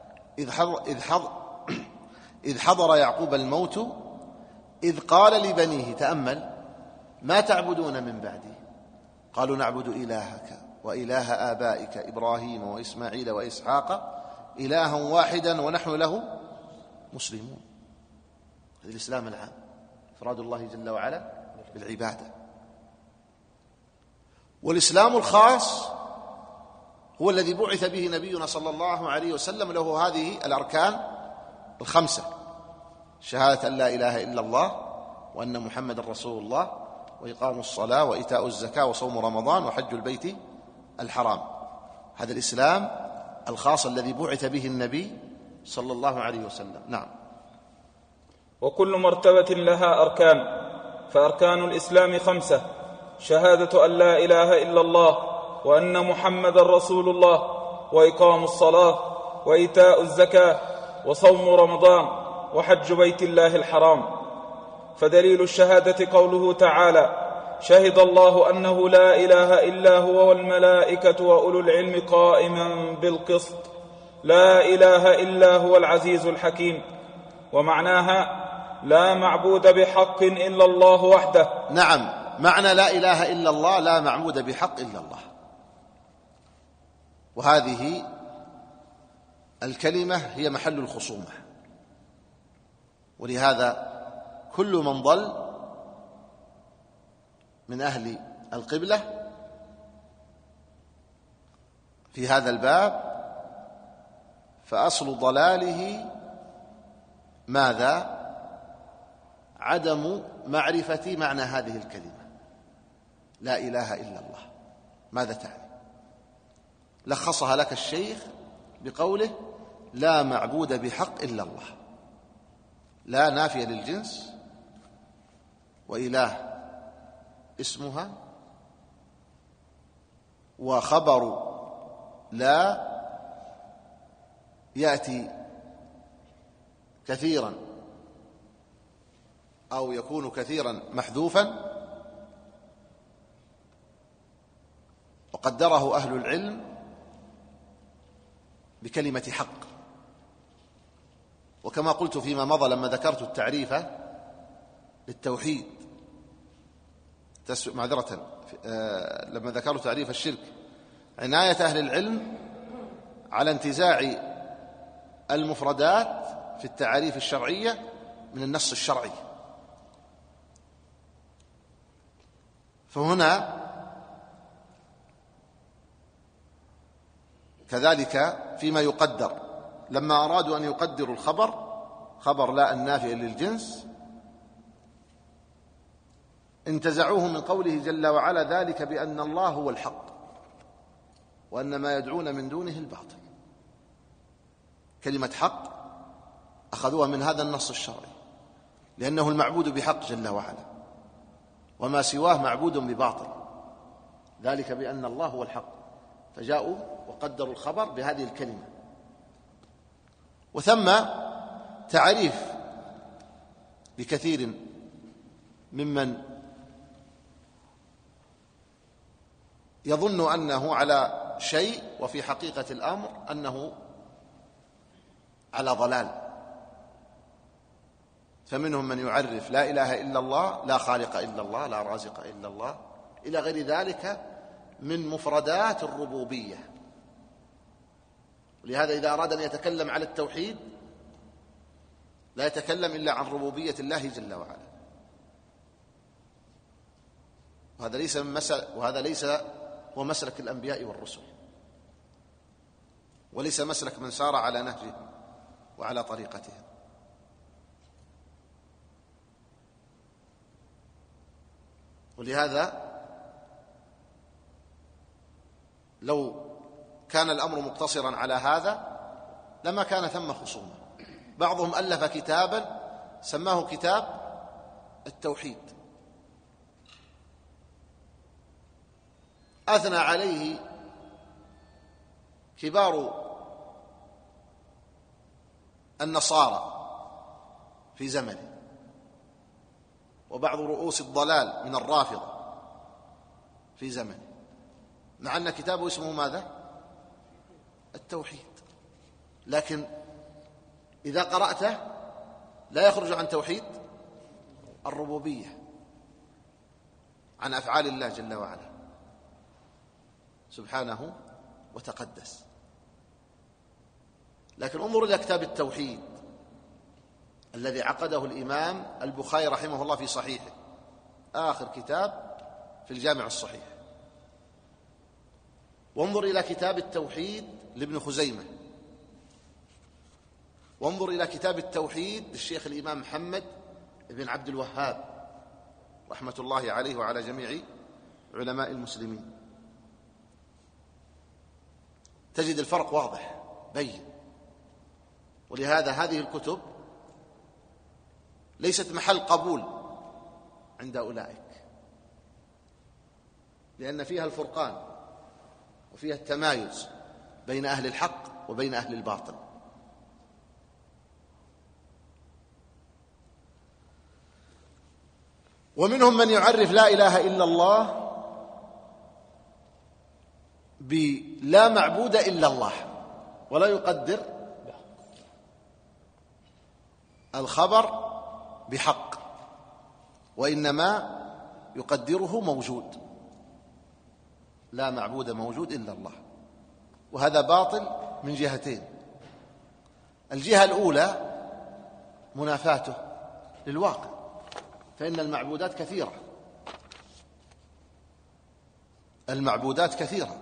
إذ حضر يعقوب الموت إذ قال لبنيه، تأمل، ما تعبدون من بعدي؟ قالوا نعبد إلهك وإله آبائك إبراهيم وإسماعيل وإسحاق إلها واحدا ونحن له مسلمون. هذا الإسلام العام، إفراد الله جل وعلا بالعبادة. والإسلام الخاص هو الذي بعث به نبينا صلى الله عليه وسلم، له هذه الأركان 5: شهادة أن لا إله إلا الله وأن محمد رسول الله وإقام الصلاة وإيتاء الزكاة وصوم رمضان وحج البيت الحرام. هذا الإسلام الخاص الذي بعث به النبي صلى الله عليه وسلم. نعم. وكل مرتبة لها أركان، فأركان الإسلام 5: شهادة أن لا إله إلا الله وأن محمد رسول الله وإقام الصلاة وإيتاء الزكاة وصوم رمضان وحج بيت الله الحرام. فدليل الشهادة قوله تعالى: شهد الله أنه لا إله إلا هو والملائكة وأولو العلم قائما بالقسط، لا إله إلا هو العزيز الحكيم. ومعناها: لا معبود بحق إلا الله وحده. نعم، معنى لا إله إلا الله لا معبود بحق إلا الله. وهذه الكلمة هي محل الخصومة، ولهذا كل من ضل من أهل القبلة في هذا الباب فأصل ضلاله ماذا؟ عدم معرفة معنى هذه الكلمة لا إله إلا الله. ماذا تعني؟ لخصها لك الشيخ بقوله: لا معبود بحق إلا الله. لا نافية للجنس، وإله اسمها، وخبر لا يأتي كثيرا أو يكون كثيرا محذوفا، وقدره أهل العلم بكلمة حق. وكما قلت فيما مضى لما ذكرت التعريف للتوحيد، لما ذكرت تعريف الشرك، عناية أهل العلم على انتزاع المفردات في التعاريف الشرعية من النص الشرعي. فهنا كذلك فيما يقدر، لما أرادوا أن يقدروا الخبر، خبر لا النافع للجنس، انتزعوه من قوله جل وعلا ذلك بأن الله هو الحق وأن ما يدعون من دونه الباطل. كلمة حق أخذوها من هذا النص الشرعي، لأنه المعبود بحق جل وعلا، وما سواه معبود بباطل، ذلك بأن الله هو الحق، فجاءوا وقدروا الخبر بهذه الكلمة. وثم تعريف لكثير ممن يظن أنه على شيء وفي حقيقة الأمر أنه على ضلال. فمنهم من يعرف لا إله إلا الله، لا خالق إلا الله، لا رازق إلا الله، إلى غير ذلك من مفردات الربوبية. ولهذا إذا أراد أن يتكلم على التوحيد لا يتكلم إلا عن ربوبية الله جل وعلا. وهذا ليس هو مسلك الأنبياء والرسل، وليس مسلك من سار على نهجهم وعلى طريقتهم. ولهذا لو كان الأمر مقتصرا على هذا لما كان ثم خصومة. بعضهم ألف كتابا سماه كتاب التوحيد، أثنى عليه كبار النصارى في زمنه، وبعض رؤوس الضلال من الرافضة في زمنه، مع أن كتابه اسمه ماذا؟ التوحيد. لكن إذا قرأته لا يخرج عن توحيد الربوبية، عن أفعال الله جل وعلا سبحانه وتقدس. لكن انظروا إلى كتاب التوحيد الذي عقده الإمام البخاري رحمه الله في صحيحه، آخر كتاب في الجامع الصحيح. وانظر إلى كتاب التوحيد لابن خزيمة، وانظر إلى كتاب التوحيد للشيخ الإمام محمد بن عبد الوهاب رحمة الله عليه وعلى جميع علماء المسلمين. تجد الفرق واضح بين. ولهذا هذه الكتب ليست محل قبول عند أولئك، لأن فيها الفرقان وفيها التمايز بين أهل الحق وبين أهل الباطل. ومنهم من يعرف لا إله إلا الله بلا معبود إلا الله، ولا يقدر الخبر بحق، وإنما يقدره موجود، لا معبود موجود إلا الله. وهذا باطل من جهتين. الجهة الأولى منافاته للواقع، فإن المعبودات كثيرة، المعبودات كثيرة،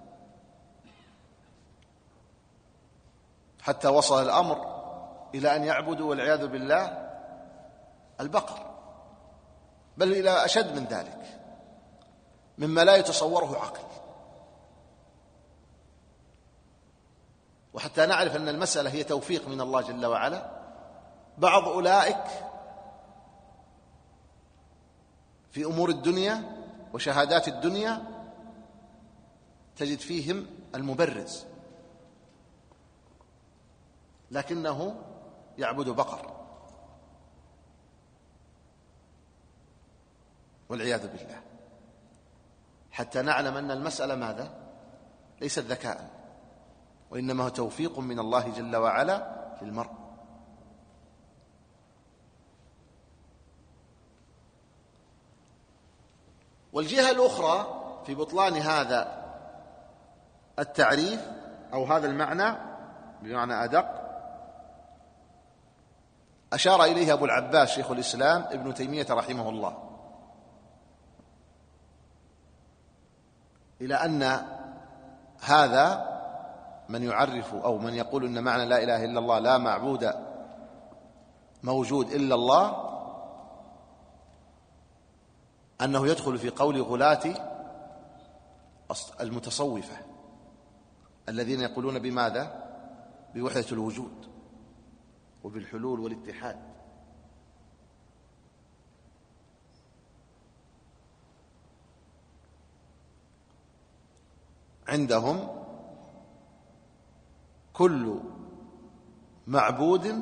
حتى وصل الأمر إلى أن يعبدوا والعياذ بالله البقر، بل إلى أشد من ذلك مما لا يتصوره عقل. وحتى نعرف أن المسألة هي توفيق من الله جل وعلا، بعض أولئك في أمور الدنيا وشهادات الدنيا تجد فيهم المبرز، لكنه يعبد بقر والعياذ بالله، حتى نعلم أن المسألة ماذا؟ ليست ذكاء، وإنما هو توفيق من الله جل وعلا للمرء. والجهة الأخرى في بطلان هذا التعريف أو هذا المعنى بمعنى أدق، أشار إليه أبو العباس شيخ الإسلام ابن تيمية رحمه الله، إلى أن هذا من يعرف أو من يقول إن معنى لا إله إلا الله لا معبود موجود إلا الله، أنه يدخل في قول غلاة المتصوفة الذين يقولون بماذا؟ بوحدة الوجود وبالحلول والاتحاد. عندهم كل معبود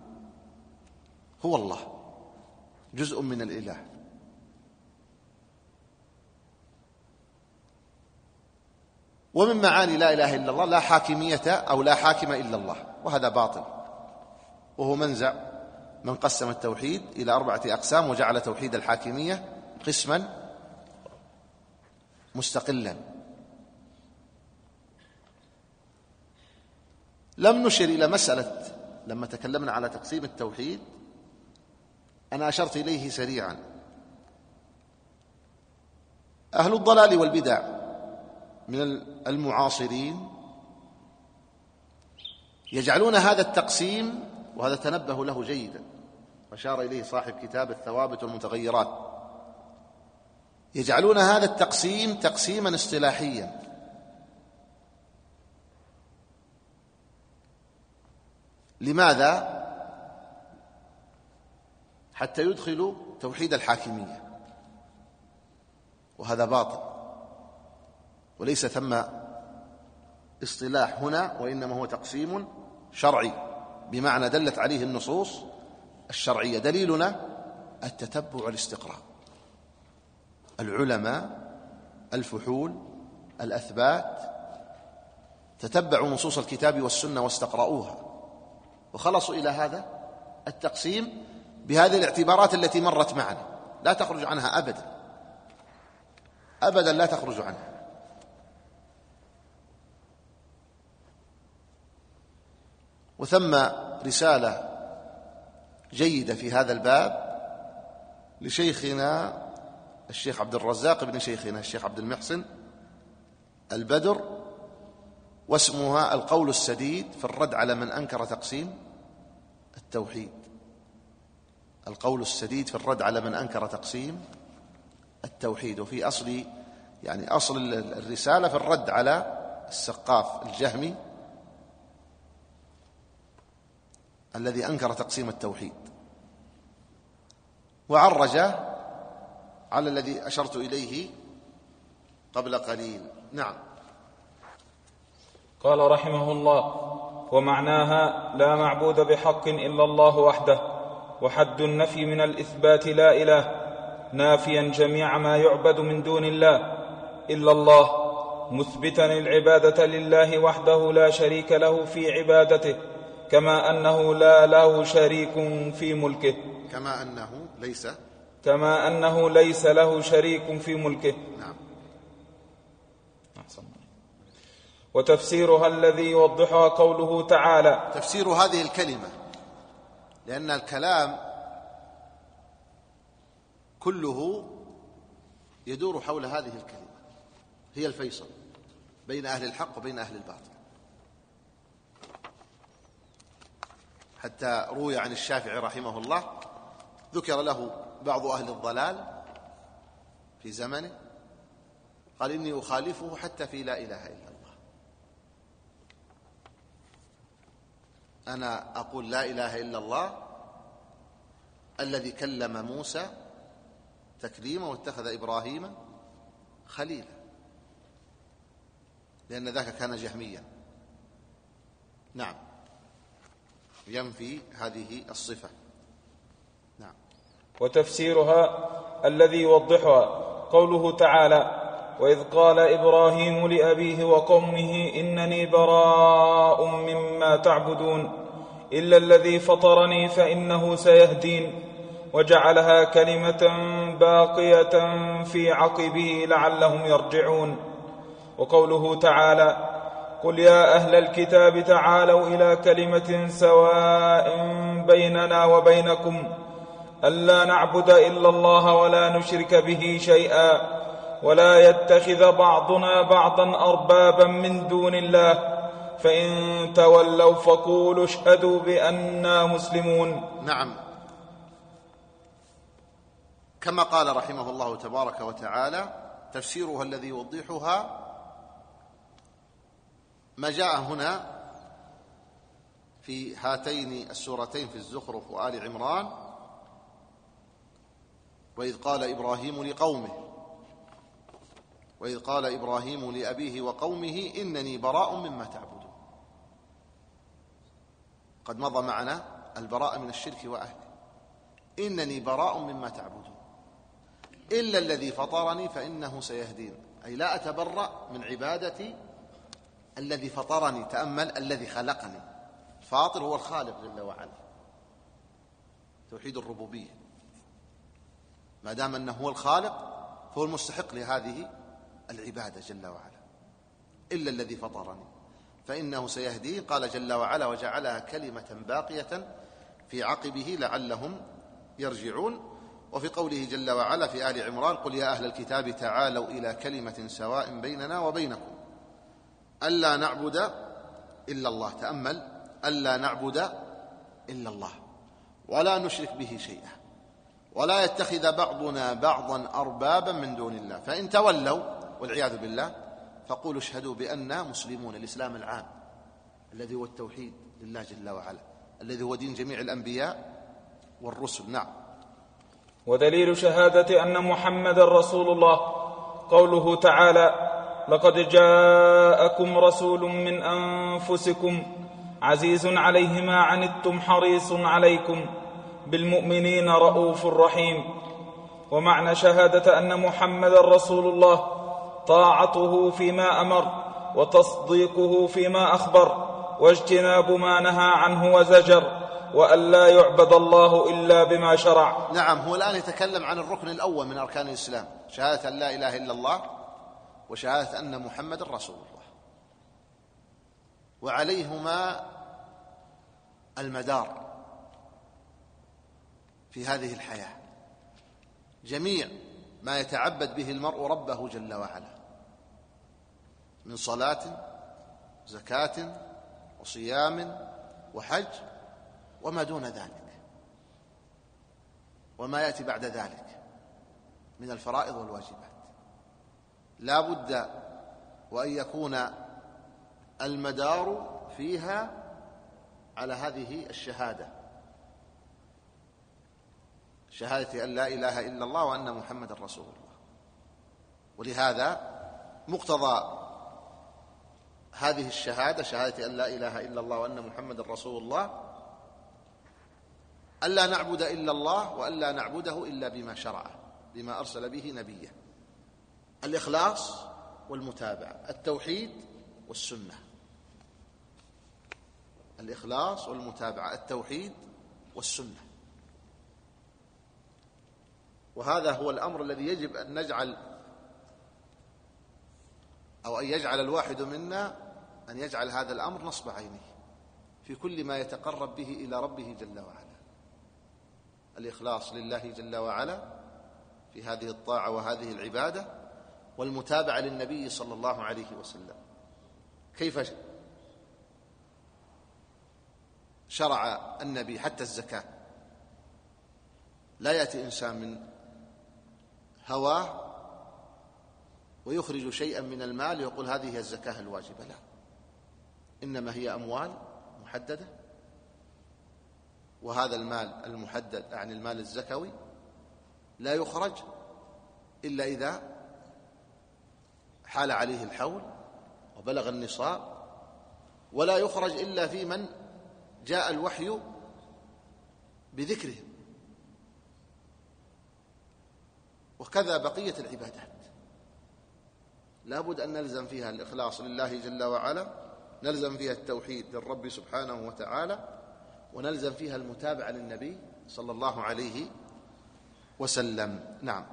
هو الله، جزء من الإله. ومن معاني لا إله إلا الله لا حاكمية أو لا حاكم إلا الله، وهذا باطل، وهو منزع من قسم التوحيد إلى 4 أقسام وجعل توحيد الحاكمية قسما مستقلا. لم نشر إلى مسألة لما تكلمنا على تقسيم التوحيد، أنا أشرت إليه سريعا. أهل الضلال والبدع من المعاصرين يجعلون هذا التقسيم، وهذا تنبه له جيدا أشار إليه صاحب كتاب الثوابت والمتغيرات، يجعلون هذا التقسيم تقسيما اصطلاحيا. لماذا؟ حتى يدخلوا توحيد الحاكمية، وهذا باطل، وليس ثم اصطلاح هنا، وإنما هو تقسيم شرعي بمعنى دلت عليه النصوص الشرعية. دليلنا التتبع والاستقراء، العلماء الفحول الأثبات تتبعوا نصوص الكتاب والسنة واستقرأوها وخلصوا إلى هذا التقسيم بهذه الاعتبارات التي مرت معنا، لا تخرج عنها أبدا أبدا، لا تخرج عنها. وثم رسالة جيدة في هذا الباب لشيخنا الشيخ عبد الرزاق بن شيخنا الشيخ عبد المحسن البدر، واسمها القول السديد في الرد على من أنكر تقسيم التوحيد. القول السديد في الرد على من أنكر تقسيم التوحيد. وفي أصل الرسالة في الرد على السقاف الجهمي الذي أنكر تقسيم التوحيد، وعرج على الذي أشرت إليه قبل قليل. نعم. قال رحمه الله: ومعناها لا معبود بحق إلا الله وحده. وحد النفي من الإثبات لا إله، نافيا جميع ما يعبد من دون الله إلا الله، مثبتا العبادة لله وحده لا شريك له في عبادته، كما أنه لا له شريك في ملكه، كما أنه ليس له شريك في ملكه. نعم. وتفسيرها الذي يوضحها قوله تعالى. تفسير هذه الكلمة، لأن الكلام كله يدور حول هذه الكلمة، هي الفيصل بين أهل الحق وبين أهل الباطل. حتى روي عن الشافعي رحمه الله، ذكر له بعض أهل الضلال في زمنه، قال: إني أخالفه حتى في لا إله إلا الله. أنا أقول لا إله إلا الله الذي كلم موسى تكليما واتخذ إبراهيم خليلا، لأن ذاك كان جهميا. نعم، ينفي هذه الصفة. نعم. وتفسيرها الذي يوضحها قوله تعالى: وإذ قال إبراهيم لأبيه وقومه إنني براء مما تعبدون إلا الذي فطرني فإنه سيهدين، وجعلها كلمة باقية في عقبه لعلهم يرجعون. وقوله تعالى: قل يا أهل الكتاب تعالوا إلى كلمة سواء بيننا وبينكم ألا نعبد إلا الله ولا نشرك به شيئا ولا يتخذ بعضنا بعضا أربابا من دون الله فإن تولوا فقولوا اشهدوا بأننا مسلمون. نعم، كما قال رحمه الله تبارك وتعالى تفسيرها الذي يوضحها ما جاء هنا في هاتين السورتين في الزخرف وآل عمران: وإذ قال إبراهيم لأبيه وقومه إنني براء مما تعبدون. قد مضى معنا البراء من الشرك وأهله. إنني براء مما تعبدون إلا الذي فطرني فإنه سيهدين، أي لا أتبرأ من عبادة الذي فطرني. تأمل: الذي خلقني. الفاطر هو الخالق جل وعلا، توحيد الربوبية. ما دام أنه هو الخالق فهو المستحق لهذه العبادة جل وعلا. إلا الذي فطرني فإنه سيهدين. قال جل وعلا: وجعلها كلمة باقية في عقبه لعلهم يرجعون. وفي قوله جل وعلا في آل عمران: قل يا أهل الكتاب تعالوا إلى كلمة سواء بيننا وبينكم ألا نعبد إلا الله. تأمل: ألا نعبد إلا الله ولا نشرك به شيئا ولا يتخذ بعضنا بعضا أربابا من دون الله فإن تولوا والعياذ بالله فقولوا اشهدوا بأننا مسلمون. الإسلام العام الذي هو التوحيد لله جل وعلا، الذي هو دين جميع الأنبياء والرسل. نعم. ودليل شهادة أن محمد رسول الله قوله تعالى: لقد جاءكم رسول من أنفسكم عزيز عليه ما عنتم حريص عليكم بالمؤمنين رؤوف رحيم. ومعنى شهادة أن محمد رسول الله طاعته فيما أمر وتصديقه فيما أخبر واجتناب ما نهى عنه وزجر وأن لا يعبد الله إلا بما شرع. نعم، هو الآن يتكلم عن الركن الأول من أركان الإسلام: شهادة أن لا إله إلا الله وشهادة أن محمد رسول الله، وعليهما المدار في هذه الحياة. جميع ما يتعبد به المرء ربه جل وعلا من صلاة زكاة وصيام وحج وما دون ذلك وما يأتي بعد ذلك من الفرائض والواجبات، لا بد وأن يكون المدار فيها على هذه الشهادة، شهادة أن لا إله إلا الله وأن محمد رسول الله. ولهذا مقتضى هذه الشهادة، شهادة أن لا إله إلا الله وأن محمد رسول الله، ألا نعبد إلا الله وألا نعبده إلا بما شرعه، بما أرسل به نبيه. الإخلاص والمتابعة، التوحيد والسنة. الإخلاص والمتابعة، التوحيد والسنة. وهذا هو الأمر الذي يجب أن نجعل أو أن يجعل الواحد منا أن يجعل هذا الأمر نصب عينيه في كل ما يتقرب به إلى ربه جل وعلا. الإخلاص لله جل وعلا في هذه الطاعة وهذه العبادة، والمتابعة للنبي صلى الله عليه وسلم. كيف شرع النبي حتى الزكاة؟ لا يأتي إنسان من هواه ويخرج شيئا من المال ويقول هذه هي الزكاة الواجبة، لا، إنما هي أموال محددة، وهذا المال المحدد يعني المال الزكوي لا يخرج إلا إذا حال عليه الحول وبلغ النصاب، ولا يخرج إلا في من جاء الوحي بذكره، وكذا بقية العبادات لا بد أن نلزم فيها الإخلاص لله جل وعلا، نلزم فيها التوحيد للرب سبحانه وتعالى، ونلزم فيها المتابعة للنبي صلى الله عليه وسلم. نعم.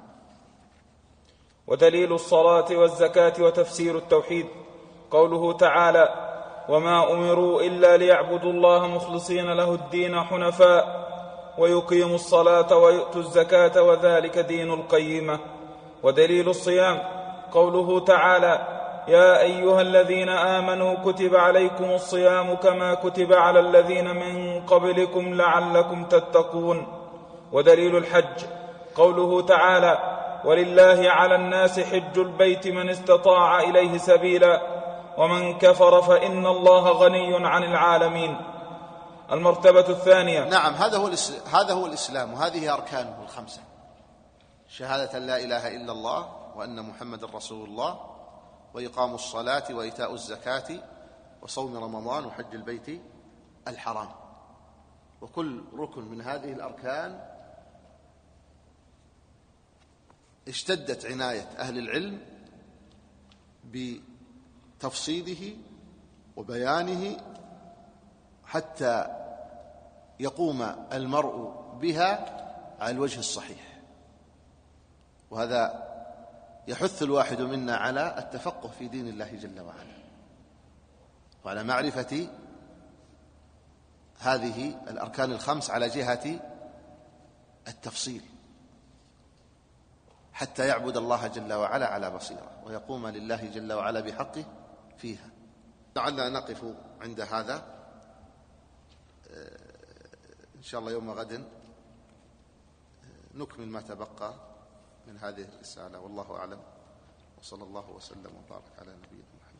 ودليل الصلاة والزكاة وتفسير التوحيد قوله تعالى: وما أمروا إلا ليعبدوا الله مخلصين له الدين حنفاء ويقيموا الصلاة ويؤتوا الزكاة وذلك دين القيمة. ودليل الصيام قوله تعالى: يا أيها الذين آمنوا كتب عليكم الصيام كما كتب على الذين من قبلكم لعلكم تتقون. ودليل الحج قوله تعالى: ولله على الناس حج البيت من استطاع إليه سبيلا ومن كفر فإن الله غني عن العالمين. المرتبة الثانية. نعم، هذا هو الإسلام، وهذه أركانه الخمسة: شهادة لا إله إلا الله وأن محمد رسول الله، وإقام الصلاة وإيتاء الزكاة وصوم رمضان وحج البيت الحرام. وكل ركن من هذه الأركان اشتدت عناية أهل العلم بتفصيله وبيانه حتى يقوم المرء بها على الوجه الصحيح. وهذا يحث الواحد منا على التفقه في دين الله جل وعلا، وعلى معرفة هذه الأركان الخمس على جهة التفصيل، حتى يعبد الله جل وعلا على بصيرة ويقوم لله جل وعلا بحقه فيها. لعلنا نقف عند هذا، إن شاء الله يوم غد نكمل ما تبقى من هذه الرسالة، والله أعلم، وصلى الله وسلم وبارك على نبينا محمد.